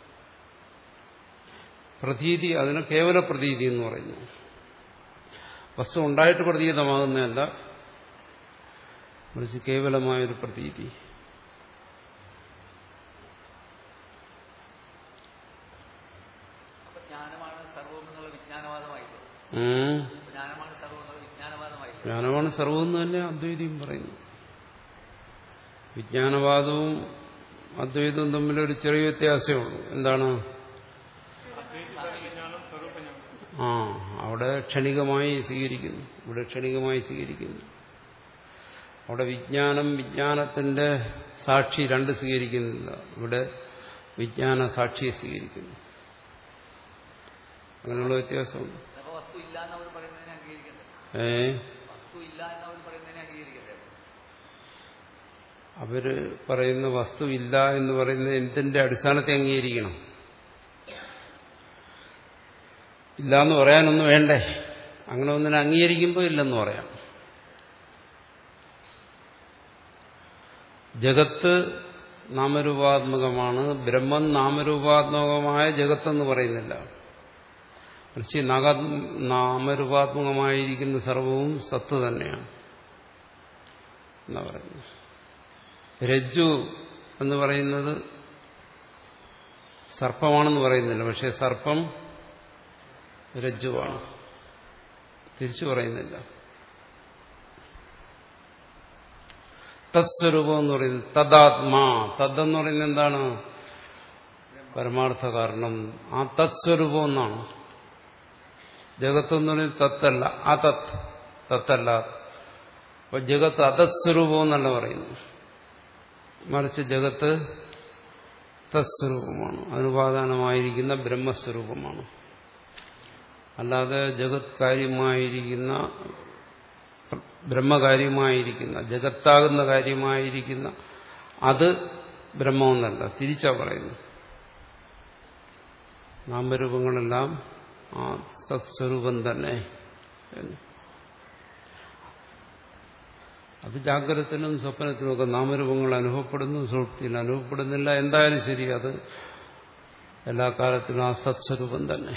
പ്രതീതി, അതിന് കേവല പ്രതീതി എന്ന് പറയുന്നു. വസ്തു ഉണ്ടായിട്ട് പ്രതീതമാകുന്നതല്ല, മറിച്ച് കേവലമായൊരു പ്രതീതി. ജ്ഞാനമാണ് സർവ്വമെന്ന് തന്നെ അദ്വൈതിയും പറയുന്നു. വിജ്ഞാനവാദവും അദ്വൈതവും തമ്മിലൊരു ചെറിയ വ്യത്യാസമേ ഉള്ളൂ. എന്താണ്? ആ അവിടെ ക്ഷണികമായി സ്വീകരിക്കുന്നു, ഇവിടെ ക്ഷണികമായി സ്വീകരിക്കുന്നു. അവിടെ വിജ്ഞാനം വിജ്ഞാനത്തിന്റെ സാക്ഷി രണ്ട് സ്വീകരിക്കുന്നില്ല, ഇവിടെ വിജ്ഞാന സാക്ഷിയെ സ്വീകരിക്കുന്നു. അങ്ങനെയുള്ള വ്യത്യാസമുണ്ട്. ഏ അവര് പറയുന്ന വസ്തുവില്ല എന്ന് പറയുന്നത് എന്തിന്റെ അടിസ്ഥാനത്തെ അംഗീകരിക്കണം? ഇല്ല എന്ന് പറയാനൊന്നും വേണ്ടേ? അങ്ങനെ ഒന്നിനെ അംഗീകരിക്കുമ്പോൾ ഇല്ലെന്ന് പറയാം. ജഗത്ത് നാമരൂപാത്മകമാണ്, ബ്രഹ്മം നാമരൂപാത്മകമായ ജഗത്തെന്ന് പറയുന്നില്ല. പക്ഷേ നാമരൂപാത്മകമായിരിക്കുന്ന സർവവും സത്ത് തന്നെയാണ് എന്നാ പറയുന്നത്. രജ്ജു എന്ന് പറയുന്നത് സർപ്പമാണെന്ന് പറയുന്നില്ല, പക്ഷെ സർപ്പം രജ്ജുവാണ്, തിരിച്ചു പറയുന്നില്ല. തത്സ്വരൂപം എന്ന് പറയുന്നത് തദാത്മാ, തദ്ന്ന് പറയുന്നത് എന്താണ്? പരമാർത്ഥ കാരണം. ആ തത്സ്വരൂപം എന്നാണ്. ജഗത്ത് എന്ന് പറയുന്നത് തത്തല്ല, അതത് തത്തല്ല. അപ്പൊ ജഗത്ത് അതത്സ്വരൂപം എന്നല്ല പറയുന്നു, മറിച്ച് ജഗത്ത് തത്സ്വരൂപമാണ്, അനുപാദാനമായിരിക്കുന്ന ബ്രഹ്മസ്വരൂപമാണ്. അല്ലാതെ ജഗത് കാര്യമായിരിക്കുന്ന ബ്രഹ്മകാര്യമായിരിക്കുന്ന ജഗത്താകുന്ന കാര്യമായിരിക്കുന്ന അത് ബ്രഹ്മമെന്നല്ല, തിരിച്ചാ പറയുന്നു. നാമരൂപങ്ങളെല്ലാം ആ സത്സ്വരൂപം തന്നെ എന്ന്. അത് ജാഗ്രതത്തിലും സ്വപ്നത്തിലുമൊക്കെ നാമരൂപങ്ങൾ അനുഭവപ്പെടുന്നു, സുഷുപ്തിയിൽ അനുഭവപ്പെടുന്നില്ല. എന്തായാലും ശരി, അത് എല്ലാ കാലത്തിലും ആ സത്സ്വരൂപം തന്നെ.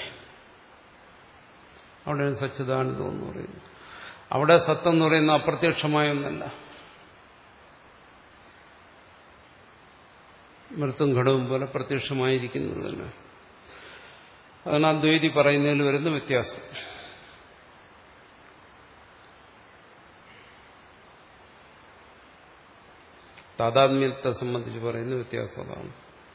അവിടെ സച്ചിദാനന്ദം എന്ന് പറയുന്നു. അവിടെ സത്തെന്ന് പറയുന്ന അപ്രത്യക്ഷമായ ഒന്നല്ല, മൃത്തും ഘടവും പോലെ പ്രത്യക്ഷമായിരിക്കുന്നത് തന്നെ. അതാണ് അദ്വൈതി പറയുന്നതിൽ വരുന്ന വ്യത്യാസം. താദാത്മ്യത്തെ സംബന്ധിച്ച് പറയുന്ന വ്യത്യാസം അതാണ്.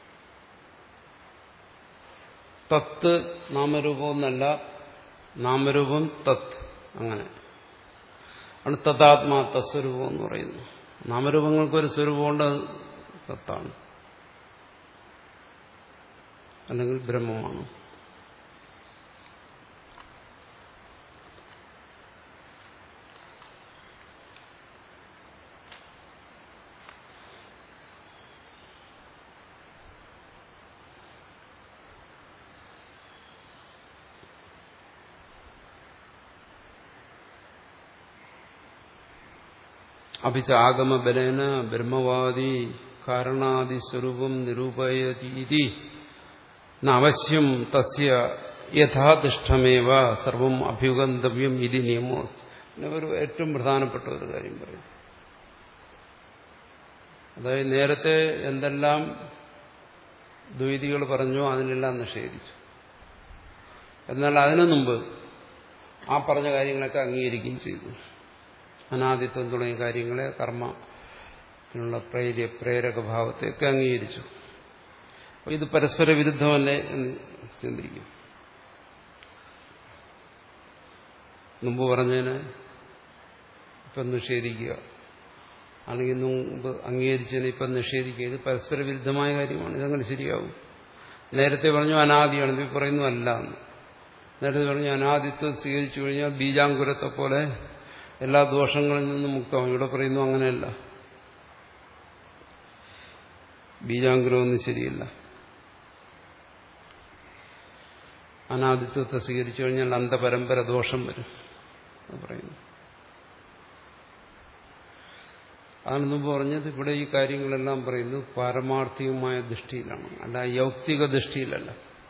തത്ത് നാമരൂപം എന്നല്ല, നാമരൂപം തത്ത്, അങ്ങനെ ആണ് തദാത്മാ തസ്വരൂപം എന്ന് പറയുന്നു. നാമരൂപങ്ങൾക്കൊരു സ്വരൂപമുണ്ട്, അത് തത്താണ് അല്ലെങ്കിൽ ബ്രഹ്മമാണ്. അഭിച്ച ആഗമബലേന ബ്രഹ്മവാദി കാരണാദിസ്വരൂപം നിരൂപയതീതി അവശ്യം തസ്യ യഥാദിഷ്ടമേവ സർവം അഭ്യുഗന്തവ്യം ഇതി നിയമോ. ഒരു ഏറ്റവും പ്രധാനപ്പെട്ട ഒരു കാര്യം പറയും. അതായത് നേരത്തെ എന്തെല്ലാം ദ്വൈതികൾ പറഞ്ഞോ അതിനെല്ലാം നിഷേധിച്ചു. എന്നാൽ അതിനു മുമ്പ് ആ പറഞ്ഞ കാര്യങ്ങളൊക്കെ അംഗീകരിക്കുകയും ചെയ്തു. അനാദിത്വം തുടങ്ങിയ കാര്യങ്ങളെ, കർമ്മത്തിനുള്ള പ്രേര്യ പ്രേരകഭാവത്തെയൊക്കെ അംഗീകരിച്ചു. അപ്പോൾ ഇത് പരസ്പര വിരുദ്ധമല്ലേ എന്ന് ചിന്തിക്കും. മുമ്പ് പറഞ്ഞതിനെ ഇപ്പം നിഷേധിക്കുക, അല്ലെങ്കിൽ മുമ്പ് അംഗീകരിച്ചതിനെ ഇപ്പം നിഷേധിക്കുക, ഇത് പരസ്പര വിരുദ്ധമായ കാര്യമാണ്. ഇതങ്ങനെ ശരിയാവും? നേരത്തെ പറഞ്ഞു അനാദിയാണ്, ഇത് പറയുന്നു അല്ല എന്ന്. നേരത്തെ പറഞ്ഞു അനാദിത്വം സ്വീകരിച്ചു കഴിഞ്ഞാൽ ബീജാങ്കുരത്തെ പോലെ എല്ലാ ദോഷങ്ങളിൽ നിന്നും മുക്തമാകും. ഇവിടെ പറയുന്നു അങ്ങനെയല്ല, ബീജാങ്കുരമൊന്നും ശരിയല്ല. അനാദിത്വത്തെ സ്വീകരിച്ചു കഴിഞ്ഞാൽ അന്തപരമ്പര ദോഷം വരും പറയുന്നു. അതാണ് മുമ്പ് പറഞ്ഞത്. ഇവിടെ ഈ കാര്യങ്ങളെല്ലാം പറയുന്നു പാരമാർത്ഥികമായ ദൃഷ്ടിയിലാണ്, അല്ല യൗക്തിക ദൃഷ്ടിയിലല്ല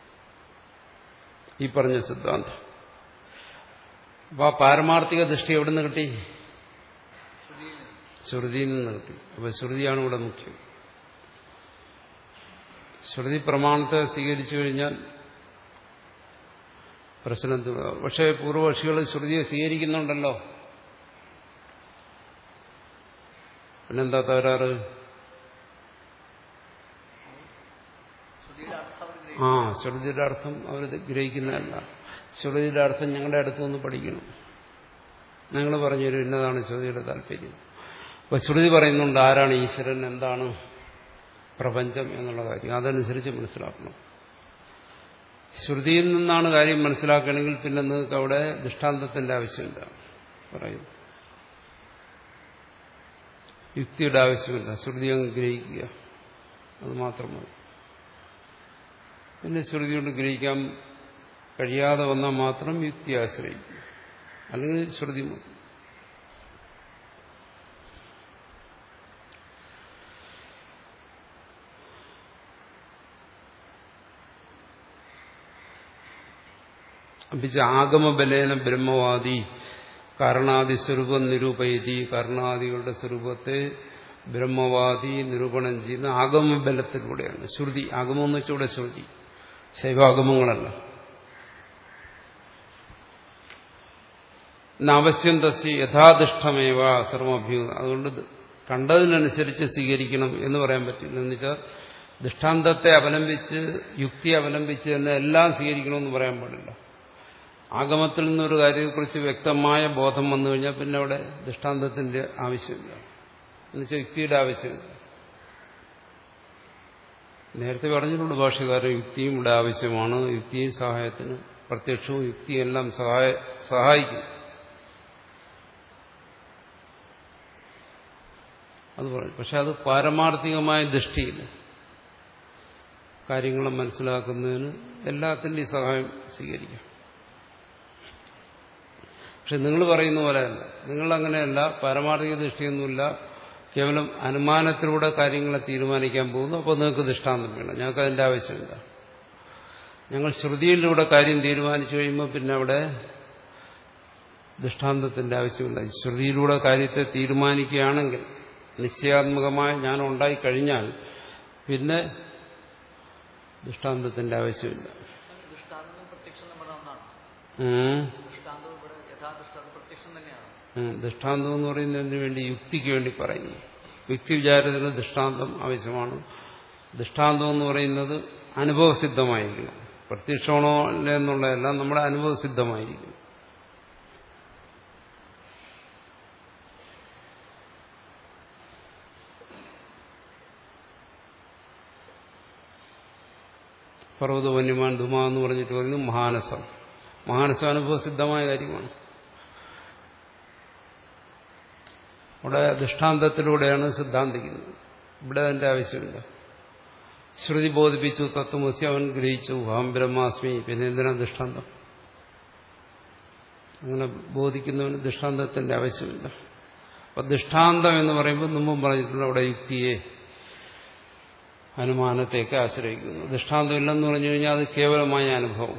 ഈ പറഞ്ഞ സിദ്ധാന്തം. അപ്പൊ ആ പാരമാർത്ഥിക ദൃഷ്ടി എവിടെ നിന്ന് കിട്ടി? ശ്രുതിയിൽ നിന്ന് കിട്ടി. അപ്പൊ ശ്രുതിയാണ് ഇവിടെ മുഖ്യം. ശ്രുതി പ്രമാണത്തെ സ്വീകരിച്ചു കഴിഞ്ഞാൽ പ്രശ്നം തീർന്നു. പക്ഷേ പൂർവപക്ഷികൾ ശ്രുതിയെ സ്വീകരിക്കുന്നുണ്ടല്ലോ, പിന്നെന്താ തകരാറ്? ആ ശ്രുതിയുടെ അർത്ഥം അവർ ഗ്രഹിക്കുന്നതല്ല. ശ്രുതിയുടെ അർത്ഥം ഞങ്ങളുടെ അടുത്തുനിന്ന് പഠിക്കണം. ഞങ്ങൾ പറഞ്ഞു തരും ഇന്നതാണ് ശ്രുതിയുടെ താല്പര്യം. അപ്പൊ ശ്രുതി പറയുന്നുണ്ട് ആരാണ് ഈശ്വരൻ, എന്താണ് പ്രപഞ്ചം എന്നുള്ള കാര്യം, അതനുസരിച്ച് മനസ്സിലാക്കണം. ശ്രുതിയിൽ നിന്നാണ് കാര്യം മനസ്സിലാക്കണമെങ്കിൽ പിന്നെ നിങ്ങൾക്ക് അവിടെ ദൃഷ്ടാന്തത്തിന്റെ ആവശ്യമില്ല. പറയും യുക്തിയുടെ ആവശ്യമില്ല, ശ്രുതി അങ്ങ് ഗ്രഹിക്കുക, അത് മാത്രമാണ്. പിന്നെ ശ്രുതി കൊണ്ട് ഗ്രഹിക്കാൻ കഴിയാതെ വന്നാൽ മാത്രം യുക്തി ആശ്രയിക്കുക, അല്ലെങ്കിൽ ശ്രുതി മതി. അപ്പിച്ച് ആഗമബലേന ബ്രഹ്മവാദി കാരണാദി സ്വരൂപം നിരൂപയതി. കാരണാദികളുടെ സ്വരൂപത്തെ ബ്രഹ്മവാദി നിരൂപണം ചെയ്യുന്ന ആഗമബലത്തിലൂടെയാണ്. ശ്രുതി ആഗമം എന്ന് വെച്ചാൽ ഇവിടെ ശ്രുതി, ശൈവാഗമങ്ങളല്ല. അവശ്യം തസ്യ യഥാധിഷ്ഠമേവ സർവഭ്യൂ. അതുകൊണ്ട് കണ്ടതിനനുസരിച്ച് സ്വീകരിക്കണം എന്ന് പറയാൻ പറ്റില്ല. എന്ന് വെച്ചാൽ ദൃഷ്ടാന്തത്തെ അവലംബിച്ച് യുക്തി അവലംബിച്ച് തന്നെ എല്ലാം സ്വീകരിക്കണമെന്ന് പറയാൻ പാടില്ല. ആഗമത്തിൽ നിന്നൊരു കാര്യത്തെക്കുറിച്ച് വ്യക്തമായ ബോധം വന്നു കഴിഞ്ഞാൽ പിന്നെ അവിടെ ദൃഷ്ടാന്തത്തിന്റെ ആവശ്യമില്ല, എന്നുവെച്ചാൽ യുക്തിയുടെ ആവശ്യമില്ല. നേരത്തെ പറഞ്ഞിട്ടുണ്ട് ഭാഷകാരൻ, യുക്തിയും ഇവിടെ ആവശ്യമാണ്. യുക്തിയും സഹായത്തിന്, പ്രത്യക്ഷവും യുക്തിയും എല്ലാം സഹായ സഹായിക്കും. അത് പറഞ്ഞു. പക്ഷെ അത് പാരമാർത്ഥികമായ ദൃഷ്ടിയിൽ കാര്യങ്ങളെ മനസ്സിലാക്കുന്നതിന് എല്ലാത്തിൻ്റെയും സഹായം സ്വീകരിക്കാം. പക്ഷെ നിങ്ങൾ പറയുന്ന പോലെയല്ല, നിങ്ങളങ്ങനെയല്ല, പാരമാർത്ഥിക ദൃഷ്ടിയൊന്നുമില്ല, കേവലം അനുമാനത്തിലൂടെ കാര്യങ്ങളെ തീരുമാനിക്കാൻ പോകുന്നു. അപ്പോൾ നിങ്ങൾക്ക് ദൃഷ്ടാന്തം വേണം. ഞങ്ങൾക്ക് അതിൻ്റെ ആവശ്യമില്ല. ഞങ്ങൾ ശ്രുതിയിലൂടെ കാര്യം തീരുമാനിച്ചു കഴിയുമ്പോൾ പിന്നെ അവിടെ ദൃഷ്ടാന്തത്തിന്റെ ആവശ്യമില്ല. ശ്രുതിയിലൂടെ കാര്യത്തെ തീരുമാനിക്കുകയാണെങ്കിൽ, നിശ്ചയാത്മകമായ ജ്ഞാനം ഉണ്ടായിക്കഴിഞ്ഞാൽ പിന്നെ ദൃഷ്ടാന്തത്തിന്റെ ആവശ്യമില്ല. ദൃഷ്ടാന്തം എന്ന് പറയുന്നതിന് വേണ്ടി യുക്തിക്ക് വേണ്ടി പറയുന്നു. യുക്തി വിചാരത്തിന് ദൃഷ്ടാന്തം ആവശ്യമാണ്. ദൃഷ്ടാന്തം എന്ന് പറയുന്നത് അനുഭവസിദ്ധമായിരിക്കണം. പ്രത്യക്ഷമാണോ അല്ല എന്നുള്ളതെല്ലാം നമ്മുടെ അനുഭവസിദ്ധമായിരിക്കും. പർവ്വത വന്യമാൻ ധുമ എന്ന് പറഞ്ഞിട്ട് പറയുന്നു മഹാനസം. മഹാനസം അനുഭവസിദ്ധമായ കാര്യമാണ്. അവിടെ ദൃഷ്ടാന്തത്തിലൂടെയാണ് സിദ്ധാന്തിക്കുന്നത്. ഇവിടെ അതിന്റെ ആവശ്യമില്ല. ശ്രുതി ബോധിപ്പിച്ചു, തത്വമസി അവൻ ഗ്രഹിച്ചു, അഹം ബ്രഹ്മാസ്മി, പിന്നെ എന്തിനാ ദൃഷ്ടാന്തം? അങ്ങനെ ബോധിക്കുന്നവന് ദൃഷ്ടാന്തത്തിന്റെ ആവശ്യമില്ല. അപ്പൊ ദൃഷ്ടാന്തം എന്ന് പറയുമ്പോൾ മുമ്പും പറഞ്ഞിട്ടുണ്ട്, അവിടെ യുക്തിയെ അനുമാനത്തേക്ക് ആശ്രയിക്കുന്നു. ദൃഷ്ടാന്തം ഇല്ലെന്ന് പറഞ്ഞു കഴിഞ്ഞാൽ അത് കേവലമായ അനുഭവം.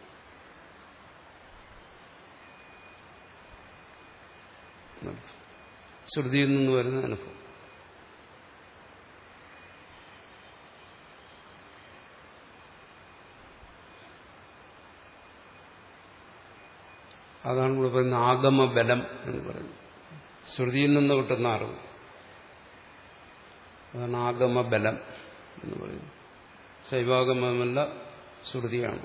ശ്രുതിയിൽ നിന്ന് വരുന്ന അനുഭവം. അതാണ് ഇവിടെ പറയുന്ന ആഗമബലം എന്ന് പറയുന്നത്. ശ്രുതിയിൽ നിന്ന് കിട്ടുന്ന അറിവ്, അതാണ് ആഗമബലം എന്ന് പറയുന്നത്. ശൈവാഗമല്ല, ശ്രുതിയാണ്.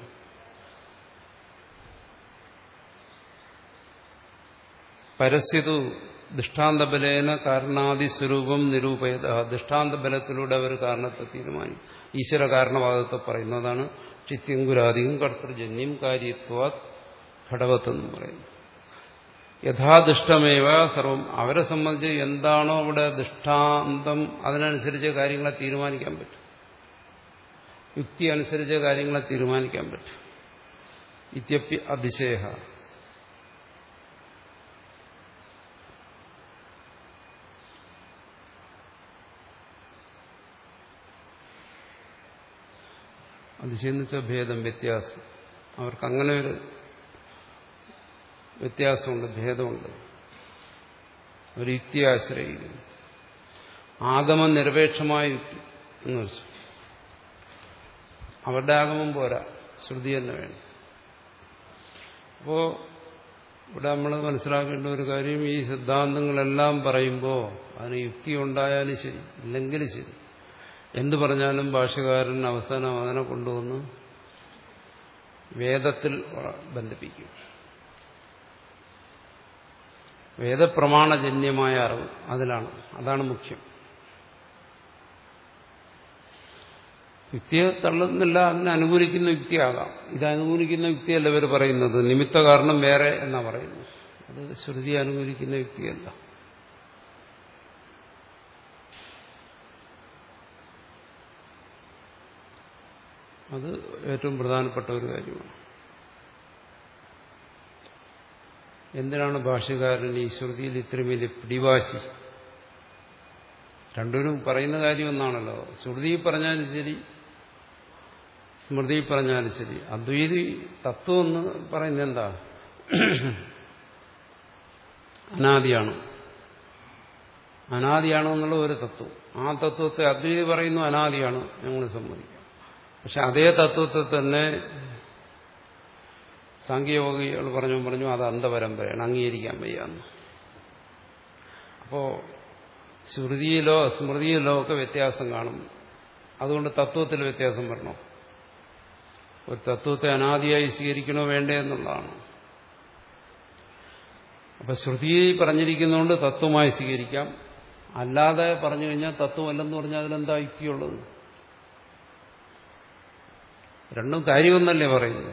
പരസ്യതു ദൃഷ്ടാന്തബലേന കാരണാദിസ്വരൂപം നിരൂപയത. ദൃഷ്ടാന്തബലത്തിലൂടെ അവർ കാരണത്തെ തീരുമാനിക്കും. ഈശ്വര കാരണവാദത്തെ പറയുന്നതാണ് ചിത്യങ്കുരാദിയും കർത്തൃജന്യം കാര്യത്വാത് ഘടവത്തെന്ന് പറയുന്നു. യഥാദൃഷ്ടമേവ സർവം. അവരെ സംബന്ധിച്ച് എന്താണോ അവിടെ ദൃഷ്ടാന്തം, അതിനനുസരിച്ച് കാര്യങ്ങളെ തീരുമാനിക്കാൻ പറ്റും. യുക്തി അനുസരിച്ച് കാര്യങ്ങളെ തീരുമാനിക്കാൻ പറ്റും. ഇത്യപി അതിശയ. അതിശയം എന്ന് വെച്ചാൽ ഭേദം, വ്യത്യാസം. അവർക്ക് അങ്ങനെ ഒരു വ്യത്യാസമുണ്ട്, ഭേദമുണ്ട്. ഒരു യുക്തിയെ ആശ്രയിക്കുന്നു. ആഗമ നിരപേക്ഷമായ യുക്തി എന്ന് വെച്ചു. അവരുടെ ആഗമം പോരാ, ശ്രുതി തന്നെ വേണം. അപ്പോ ഇവിടെ നമ്മൾ മനസ്സിലാക്കേണ്ട ഒരു കാര്യം, ഈ സിദ്ധാന്തങ്ങളെല്ലാം പറയുമ്പോൾ അതിന് യുക്തി ഉണ്ടായാലും ശരി ഇല്ലെങ്കിലും ശരി എന്തു പറഞ്ഞാലും ഭാഷ്യകാരൻ അവസാനം അതിനെ കൊണ്ടുവന്ന് വേദത്തിൽ ബന്ധിപ്പിക്കും. വേദപ്രമാണജന്യമായ അറിവ് അതിലാണ്, അതാണ് മുഖ്യം. യുക്തിയെ തള്ളുന്നില്ല, അതിനെ അനുകൂലിക്കുന്ന യുക്തിയാകാം. ഇത് അനുകൂലിക്കുന്ന യുക്തിയല്ല ഇവർ പറയുന്നത്, നിമിത്ത കാരണം വേറെ എന്നാ പറയുന്നത്. അത് ശ്രുതിയെ അനുകൂലിക്കുന്ന യുക്തിയല്ല. അത് ഏറ്റവും പ്രധാനപ്പെട്ട ഒരു കാര്യമാണ്. എന്തിനാണ് ഭാഷ്യകാരൻ ഈ ശ്രുതിയിൽ ഇത്രയും വലിയ പിടിവാശി? രണ്ടുപേരും പറയുന്ന കാര്യം ഒന്നാണല്ലോ. ശ്രുതി പറഞ്ഞാലും ശരി സ്മൃതി പറഞ്ഞാലും ശരി. അദ്വൈതി തത്വം എന്ന് പറയുന്നത് എന്താ? അനാദിയാണ്. അനാദിയാണ് എന്നുള്ള ഒരു തത്വം. ആ തത്വത്തെ അദ്വൈതി പറയുന്നു അനാദിയാണ്, ഞങ്ങൾ സമ്മതിക്കാം. പക്ഷെ അതേ തത്വത്തെ തന്നെ സാങ്കേയോഗികൾ പറഞ്ഞു പറഞ്ഞു അത് അന്ധപരമ്പരയാണ്, അംഗീകരിക്കാൻ വയ്യാന്ന്. അപ്പോ ശ്രുതിയിലോ സ്മൃതിയിലോ ഒക്കെ വ്യത്യാസം കാണും. അതുകൊണ്ട് തത്വത്തിൽ വ്യത്യാസം വരണോ? ഒരു തത്വത്തെ അനാദിയായി സ്വീകരിക്കണോ വേണ്ടേ എന്നുള്ളതാണ്. അപ്പൊ ശ്രുതി പറഞ്ഞിരിക്കുന്നതുകൊണ്ട് തത്വമായി സ്വീകരിക്കാം, അല്ലാതെ പറഞ്ഞു കഴിഞ്ഞാൽ തത്വമല്ലെന്ന് പറഞ്ഞാൽ അതിലെന്താ യുക്തിയുള്ളത്? രണ്ടും കാര്യമൊന്നല്ലേ പറയുന്നത്,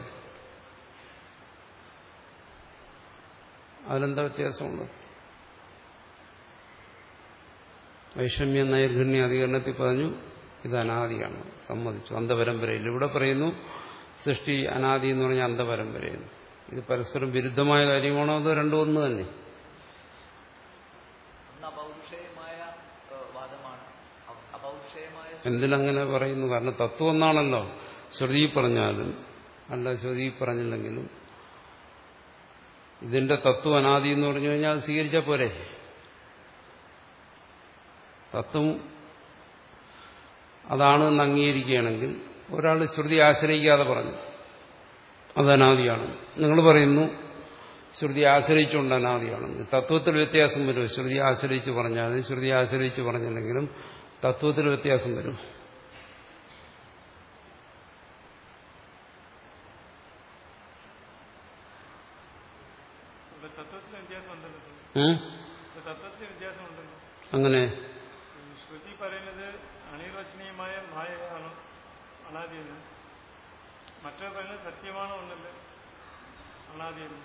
അതിലെന്താ വ്യത്യാസമുള്ളത്? വൈഷമ്യ നൈർഘണ്യ അധികരണത്തിൽ പറഞ്ഞു ഇത് അനാദിയാണ്, സമ്മതിച്ചു, അന്ധപരമ്പരയിൽ. ഇവിടെ പറയുന്നു സൃഷ്ടി അനാദി എന്ന് പറഞ്ഞാൽ അന്ധപരമ്പരയെന്ന്. ഇത് പരസ്പരം വിരുദ്ധമായ കാര്യമാണോ അതോ രണ്ടും ഒന്ന് തന്നെ? എന്തിനങ്ങനെ പറയുന്നു? കാരണം തത്വം ഒന്നാണല്ലോ. ശ്രുതി പറഞ്ഞാലും അല്ല ശ്രുതി പറഞ്ഞില്ലെങ്കിലും ഇതിന്റെ തത്വം അനാദി എന്ന് പറഞ്ഞു കഴിഞ്ഞാൽ അത് സ്വീകരിച്ചാൽ പോരെ? തത്വം അതാണെന്ന് അംഗീകരിക്കുകയാണെങ്കിൽ ഒരാൾ ശ്രുതി ആശ്രയിക്കാതെ പറഞ്ഞു അത് അനാദിയാണ്. നിങ്ങൾ പറയുന്നു ശ്രുതി ആശ്രയിച്ചുകൊണ്ട് അനാദിയാണെന്ന്. തത്വത്തിൽ വ്യത്യാസം വരും. ശ്രുതി ആശ്രയിച്ച് പറഞ്ഞാൽ ശ്രുതി ആശ്രയിച്ച് പറഞ്ഞില്ലെങ്കിലും തത്വത്തിൽ വ്യത്യാസം വരും. അങ്ങനെ ശ്രുതി പറയുന്നത് അനിർവചനീയമായ മായയാണ് അനാദിയെന്ന്, മറ്റൊരു പറയുന്നത് സത്യമാണ് ഒന്നല്ല അനാദിയെന്ന്.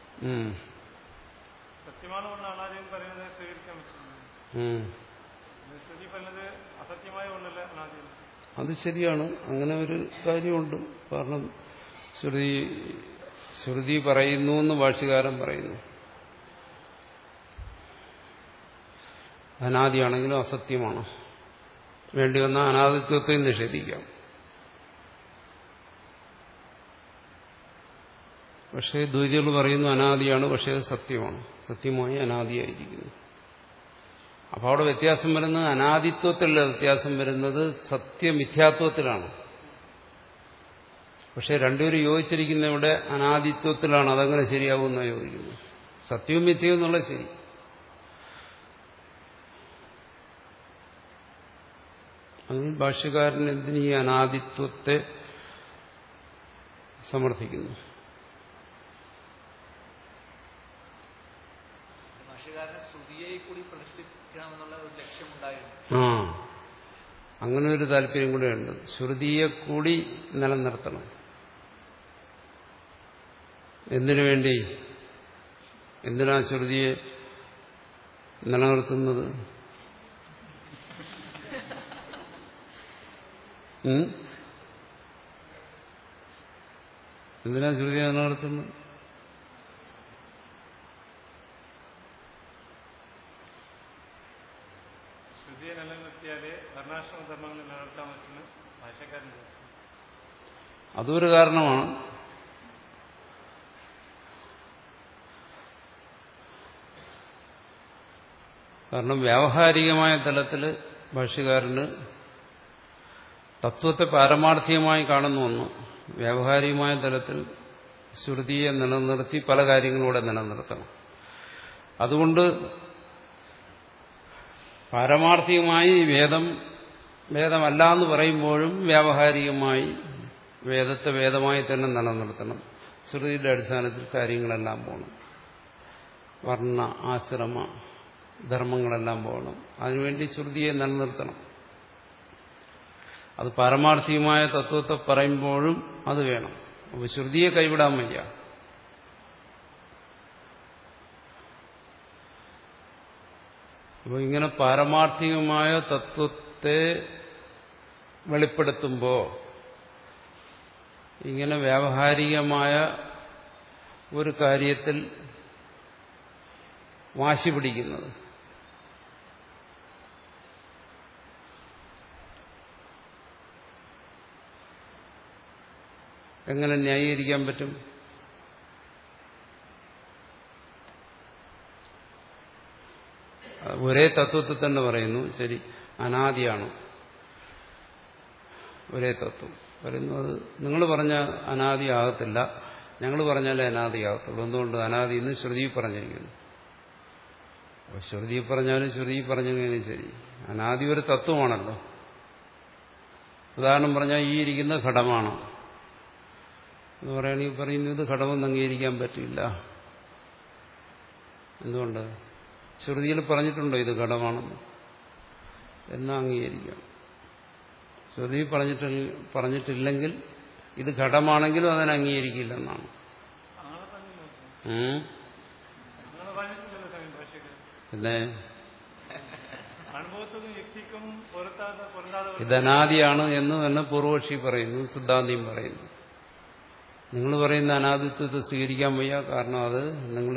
സത്യമാണ് ഒന്ന് അനാദിയെന്ന് പറയുന്നത് സ്വീകരിക്കാൻ പറ്റുന്നു. ശ്രുതി പറയുന്നത് അസത്യമായ ഒന്നല്ല അനാദിയെന്ന്. അത് ശരിയാണ്, അങ്ങനെ ഒരു കാര്യമുണ്ട്. കാരണം ശ്രുതി ശ്രുതി പറയുന്നു എന്ന് ഭാഷ്യകാരൻ പറയുന്നു. അനാദിയാണെങ്കിലും അസത്യമാണ്. വേണ്ടി വന്ന അനാദിത്വത്തെ നിഷേധിക്കാം. പക്ഷേ ദ്വൈതികൾ പറയുന്നു അനാദിയാണ്, പക്ഷേ അത് സത്യമാണ്, സത്യമായി അനാദിയായിരിക്കുന്നു. അപ്പോൾ അവിടെ വ്യത്യാസം വരുന്നത് അനാദിത്വത്തിലുള്ള വ്യത്യാസം വരുന്നത് സത്യമിഥ്യാത്വത്തിലാണ്. പക്ഷെ രണ്ടുപേരും യോജിച്ചിരിക്കുന്ന ഇവിടെ അനാദിത്വത്തിലാണ്. അതങ്ങനെ ശരിയാവുമെന്നാണ് യോജിക്കുന്നത്. സത്യവും മിഥ്യവും എന്നുള്ളത് ശരി. അങ്ങനെ ഭാഷ്യകാരൻ എന്തിനീ അനാദിത്വത്തെ സമർത്ഥിക്കുന്നു? ആ അങ്ങനെ ഒരു താല്പര്യം കൂടെ ഉണ്ട്. ശ്രുതിയെ കൂടി നിലനിർത്തണം. എന്തിനു വേണ്ടി? എന്തിനാ ശ്രുതിയെ നിലനിർത്തുന്നത്? എന്തിനാ ശ്രുതിയെ നിലനിർത്തുന്നത്? ശ്രുതിയെ നിലനിർത്തിയാലേ വർണ്ണാശ്രമ ധർമ്മങ്ങൾ നിലനിർത്താൻ പറ്റുന്ന ഭാഷക്കാരൻ. അതൊരു കാരണമാണ്. കാരണം വ്യാവഹാരികമായ തലത്തിൽ ഭാഷ്യകാരന് തത്വത്തെ പാരമാർത്ഥികമായി കാണുന്നു ഒന്ന്, വ്യാവഹാരികമായ തലത്തിൽ ശ്രുതിയെ നിലനിർത്തി പല കാര്യങ്ങളൂടെ നിലനിർത്തണം. അതുകൊണ്ട് പാരമാർത്ഥികമായി വേദം വേദമല്ല എന്ന് പറയുമ്പോഴും വ്യാവഹാരികമായി വേദത്തെ വേദമായി തന്നെ നിലനിർത്തണം. ശ്രുതിയുടെ അടിസ്ഥാനത്തിൽ കാര്യങ്ങളെല്ലാം പോകണം. വർണ്ണ ആശ്രമ ധർമ്മങ്ങളെല്ലാം പോകണം. അതിനുവേണ്ടി ശ്രുതിയെ നിലനിർത്തണം. അത് പാരമാർത്ഥികമായ തത്വത്തെ പറയുമ്പോഴും അത് വേണം. അപ്പോൾ ശ്രുതിയെ കൈവിടാൻ വയ്യ. അപ്പോൾ ഇങ്ങനെ പാരമാർത്ഥികമായ തത്വത്തെ വെളിപ്പെടുത്തുമ്പോൾ ഇങ്ങനെ വ്യാവഹാരികമായ ഒരു കാര്യത്തിൽ വാശി പിടിക്കുന്നത് എങ്ങനെ ന്യായീകരിക്കാൻ പറ്റും? ഒരേ തത്വത്തെ തന്നെ പറയുന്നു, ശരി അനാദിയാണ് ഒരേ തത്വം പറയുന്നു. അത് നിങ്ങൾ പറഞ്ഞ അനാദി ആകത്തില്ല, ഞങ്ങൾ പറഞ്ഞാലേ അനാദി ആകത്തുള്ളൂ. എന്തുകൊണ്ട്? അനാദി എന്ന് ശ്രുതി പറഞ്ഞിരിക്കുന്നു. അപ്പോൾ ശ്രുതി പറഞ്ഞാലും ശ്രുതി പറഞ്ഞെങ്കിലും ശരി, അനാദി ഒരു തത്വമാണല്ലോ. ഉദാഹരണം പറഞ്ഞാൽ ഈ ഇരിക്കുന്ന ഘടമാണ് എന്ന് പറയുകയാണെങ്കിൽ പറയുന്നത് ഘടമെന്ന് അംഗീകരിക്കാൻ പറ്റില്ല. എന്തുകൊണ്ട്? ശ്രുതിയിൽ പറഞ്ഞിട്ടുണ്ടോ ഇത് ഘടമാണെന്ന്? എന്നാ അംഗീകരിക്കാം. ശ്രുതി പറഞ്ഞിട്ട് പറഞ്ഞിട്ടില്ലെങ്കിൽ ഇത് ഘടമാണെങ്കിലും അതിനെ അംഗീകരിക്കില്ലെന്നാണ്. പിന്നെ ഇതനാദിയാണ് എന്ന് തന്നെ പൂർവക്ഷി പറയുന്നു, സിദ്ധാന്തിയും പറയുന്നു. നിങ്ങൾ പറയുന്ന അനാദിത്വത്തെ സ്വീകരിക്കാൻ വയ്യ. കാരണം അത് നിങ്ങൾ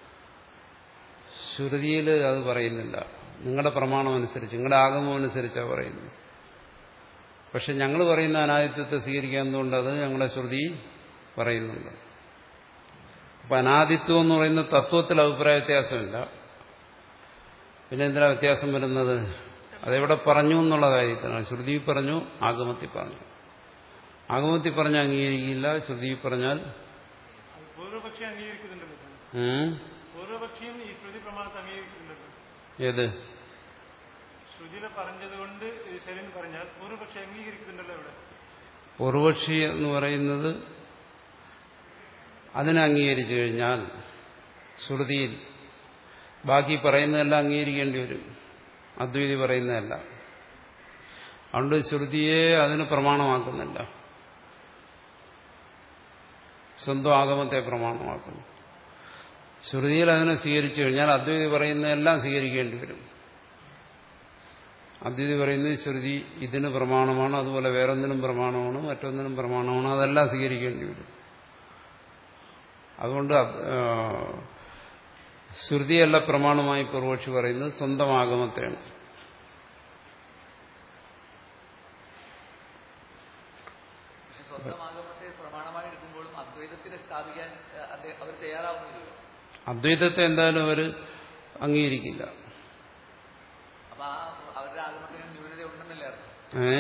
ശ്രുതിയിൽ അത് പറയുന്നില്ല. നിങ്ങളുടെ പ്രമാണം അനുസരിച്ച്, നിങ്ങളുടെ ആഗമം അനുസരിച്ചാണ് പറയുന്നത്. പക്ഷെ ഞങ്ങൾ പറയുന്ന അനാദിത്വത്തെ സ്വീകരിക്കാത്തതുകൊണ്ട് അത് ഞങ്ങളുടെ ശ്രുതി പറയുന്നുണ്ട്. അപ്പൊ അനാദിത്വം എന്ന് പറയുന്ന തത്വത്തിൽ അഭിപ്രായ വ്യത്യാസമില്ല. പിന്നെ എന്തിനാ വ്യത്യാസം വരുന്നത്? അതെവിടെ പറഞ്ഞു എന്നുള്ള കാര്യത്തിനാണ്. ശ്രുതി പറഞ്ഞു, ആഗമത്തിൽ പറഞ്ഞു. ആഗമത്തിൽ പറഞ്ഞാൽ അംഗീകരിക്കില്ല, ശ്രുതി പറഞ്ഞാൽ പൂർവപക്ഷി അംഗീകരിക്കുന്നുണ്ടല്ലോ. പൂർവപക്ഷിയും ഈ ശ്രുതി പ്രമാണത്തെ അംഗീകരിക്കുന്നുണ്ടല്ലോ. ഏത് ശ്രുതിയിലെ പറഞ്ഞതുകൊണ്ട് ശരിയെന്ന് പറഞ്ഞാൽ പൂർവപക്ഷി അംഗീകരിക്കുന്നുണ്ടല്ലോ ഇവിടെ. പൂർവപക്ഷി എന്ന് പറയുന്നത് അതിനെ അംഗീകരിച്ചു കഴിഞ്ഞാൽ ശ്രുതിയിൽ ബാക്കി പറയുന്നതെല്ലാം അംഗീകരിക്കേണ്ടി വരും. അദ്വൈതി പറയുന്നതല്ല. അതുകൊണ്ട് ശ്രുതിയെ അതിന് പ്രമാണമാക്കുന്നില്ല, സ്വന്തം ആഗമത്തെ പ്രമാണമാക്കുന്നു. ശ്രുതിയിൽ അതിനെ സ്വീകരിച്ചു കഴിഞ്ഞാൽ അദ്വൈതി പറയുന്നതെല്ലാം സ്വീകരിക്കേണ്ടി വരും. അദ്വൈതി പറയുന്നത് ശ്രുതി ഇതിന് പ്രമാണമാണ്, അതുപോലെ വേറൊന്നിനും പ്രമാണമാണ്, മറ്റൊന്നിനും പ്രമാണമാണ്, അതെല്ലാം സ്വീകരിക്കേണ്ടി വരും. അതുകൊണ്ട് ശ്രുതിയല്ല പ്രമാണമായി പൂർവക്ഷി പറയുന്നത്, സ്വന്തം ആഗമത്തെയാണ്. അദ്വൈതത്തെ എന്തായാലും അവർ അംഗീകരിക്കില്ല. ഏ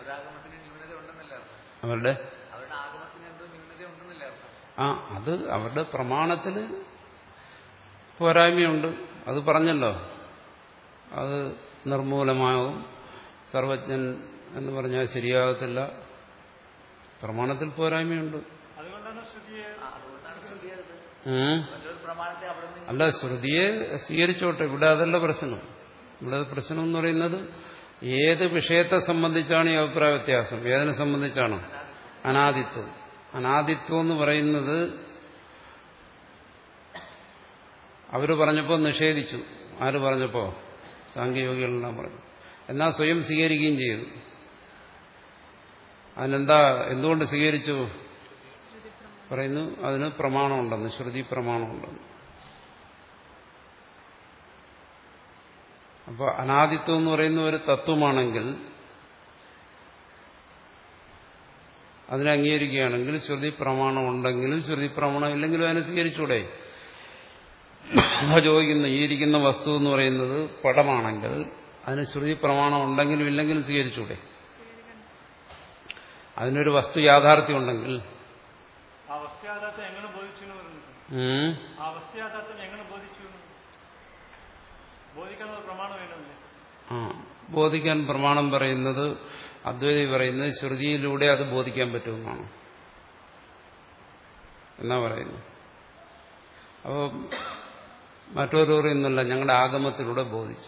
അവരുടെ ആ അത് അവരുടെ പ്രമാണത്തിൽ പോരായ്മയുണ്ട്. അത് പറഞ്ഞല്ലോ, അത് നിർമൂലമാകും. സർവജ്ഞൻ എന്ന് പറഞ്ഞാൽ ശരിയാകത്തില്ല. പ്രമാണത്തിൽ പോരായ്മയുണ്ട്. അല്ല, ശ്രുതിയെ സ്വീകരിച്ചോട്ടെ, ഇവിടെ അതല്ല പ്രശ്നം. ഇവിടെ പ്രശ്നം എന്ന് പറയുന്നത് ഏത് വിഷയത്തെ സംബന്ധിച്ചാണ് ഈ അഭിപ്രായ വ്യത്യാസം. ഏതിനെ സംബന്ധിച്ചാണ്? അനാദിത്വം. അനാദിത്വം എന്ന് പറയുന്നത് അവര് പറഞ്ഞപ്പോൾ നിഷേധിച്ചു. ആര് പറഞ്ഞപ്പോ? സാങ്കേതികളെല്ലാം പറഞ്ഞു. എന്നാൽ സ്വയം സ്വീകരിക്കുകയും ചെയ്തു. അതിനെന്താ, എന്തുകൊണ്ട് സ്വീകരിച്ചു? പറയുന്നു അതിന് പ്രമാണമുണ്ടെന്ന്, ശ്രുതി പ്രമാണമുണ്ടെന്ന്. അപ്പോൾ അനാദിത്വം എന്ന് പറയുന്ന ഒരു തത്വമാണെങ്കിൽ അതിനെ അംഗീകരിക്കുകയാണെങ്കിൽ ശ്രുതി പ്രമാണം ഉണ്ടെങ്കിലും ശ്രുതി പ്രമാണം ഇല്ലെങ്കിലും അതിനെ സ്വീകരിച്ചൂടെ? ചോദിക്കുന്നു, ഈ ഇരിക്കുന്ന വസ്തു എന്ന് പറയുന്നത് പടമാണെങ്കിൽ അതിന് ശ്രുതി പ്രമാണം ഉണ്ടെങ്കിലും ഇല്ലെങ്കിലും സ്വീകരിച്ചൂടെ? അതിനൊരു വസ്തു യാഥാർത്ഥ്യം ഉണ്ടെങ്കിൽ ആ ബോധിക്കാൻ പ്രമാണം പറയുന്നത്, അദ്വൈതി പറയുന്നത് ശ്രുതിയിലൂടെ അത് ബോധിക്കാൻ പറ്റുമെന്നാണ് എന്നാ പറയുന്നു. അപ്പോൾ മറ്റൊരു പറയുന്നില്ല, ഞങ്ങളുടെ ആഗമത്തിലൂടെ ബോധിച്ചു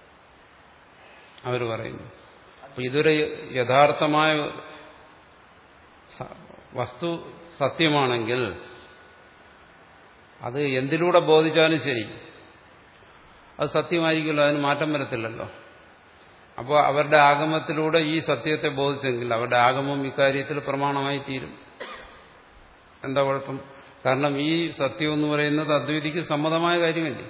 അവർ പറയുന്നു. അപ്പൊ ഇതൊരു യഥാർത്ഥമായ വസ്തു സത്യമാണെങ്കിൽ അത് എന്തിലൂടെ ബോധിച്ചാലും ശരി അത് സത്യമായിരിക്കുമല്ലോ, അതിന് മാറ്റം വരത്തില്ലല്ലോ. അപ്പോൾ അവരുടെ ആഗമത്തിലൂടെ ഈ സത്യത്തെ ബോധിച്ചെങ്കിൽ അവരുടെ ആഗമം ഇക്കാര്യത്തിൽ പ്രമാണമായി തീരും. എന്താ കുഴപ്പം? കാരണം ഈ സത്യം എന്ന് പറയുന്നത് അദ്വൈതിക്ക് സമ്മതമായ കാര്യമല്ലേ.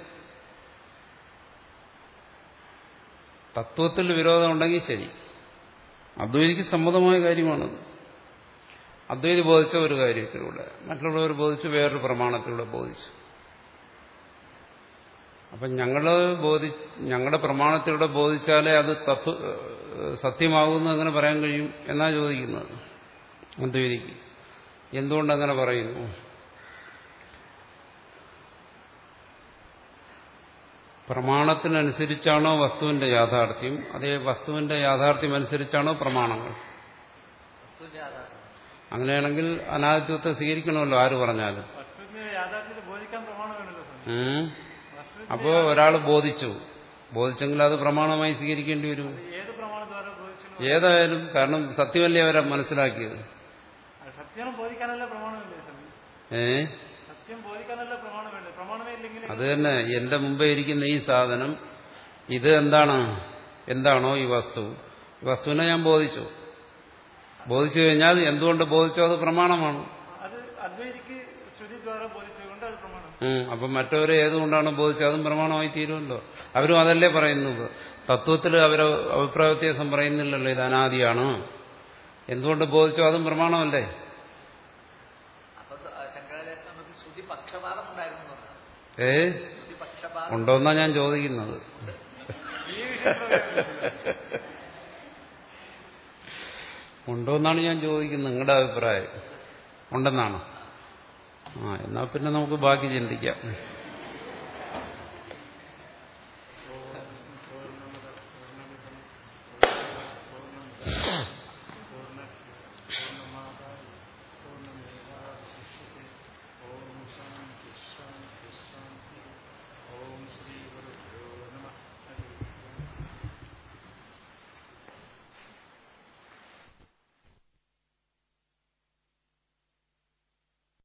തത്വത്തിൽ വിരോധമുണ്ടെങ്കിൽ ശരി, അദ്വൈതിക്ക് സമ്മതമായ കാര്യമാണത്. അദ്വൈതി ബോധിച്ച ഒരു കാര്യത്തിലൂടെ, മറ്റുള്ളവർ ബോധിച്ച് വേറൊരു പ്രമാണത്തിലൂടെ ബോധിച്ചു. അപ്പം ഞങ്ങള് ബോധി ഞങ്ങളുടെ പ്രമാണത്തിലൂടെ ബോധിച്ചാലേ അത് തത്വ സത്യമാകുമെന്ന് അങ്ങനെ പറയാൻ കഴിയും എന്നാ ചോദിക്കുന്നത് അദ്വൈതിക്ക്. എന്തുകൊണ്ടങ്ങനെ പറയുന്നു? പ്രമാണത്തിനനുസരിച്ചാണോ വസ്തുവിന്റെ യാഥാർത്ഥ്യം, അതേ വസ്തുവിന്റെ യാഥാർത്ഥ്യം അനുസരിച്ചാണോ പ്രമാണങ്ങൾ? അങ്ങനെയാണെങ്കിൽ അനാദിത്വത്തെ സ്വീകരിക്കണമല്ലോ ആര് പറഞ്ഞാലും. അപ്പോ ഒരാൾ ബോധിച്ചു, ബോധിച്ചെങ്കിൽ അത് പ്രമാണമായി സ്വീകരിക്കേണ്ടി വരും. ഏതായാലും, കാരണം സത്യമല്ലേ അവരെ മനസ്സിലാക്കിയത്. ഏ അത് തന്നെ. എന്റെ മുമ്പേ ഇരിക്കുന്ന ഈ സാധനം, ഇത് എന്താണ് എന്താണോ ഈ വസ്തു, ഈ വസ്തുവിനെ ഞാൻ ബോധിച്ചു. ബോധിച്ചു കഴിഞ്ഞാൽ എന്തുകൊണ്ട് ബോധിച്ചോ അത് പ്രമാണമാണ്. അപ്പം മറ്റവരെ ഏതുകൊണ്ടാണ് ബോധിച്ചത് അതും പ്രമാണമായി തീരുമല്ലോ. അവരും അതല്ലേ പറയുന്നത്. തത്വത്തിൽ അവരെ അഭിപ്രായ വ്യത്യാസം പറയുന്നില്ലല്ലോ, ഇത് അനാദിയാണ്. എന്തുകൊണ്ട് ബോധിച്ചോ അതും പ്രമാണമല്ലേ. ഏ ഉണ്ടോന്നാ ഞാൻ ചോദിക്കുന്നത്. ഉണ്ടോന്നാണ് ഞാൻ ചോദിക്കുന്നത്. നിങ്ങളുടെ അഭിപ്രായം ഉണ്ടെന്നാണ്. ആ എന്നാ പിന്നെ നമുക്ക് ബാക്കി ചിന്തിക്കാം.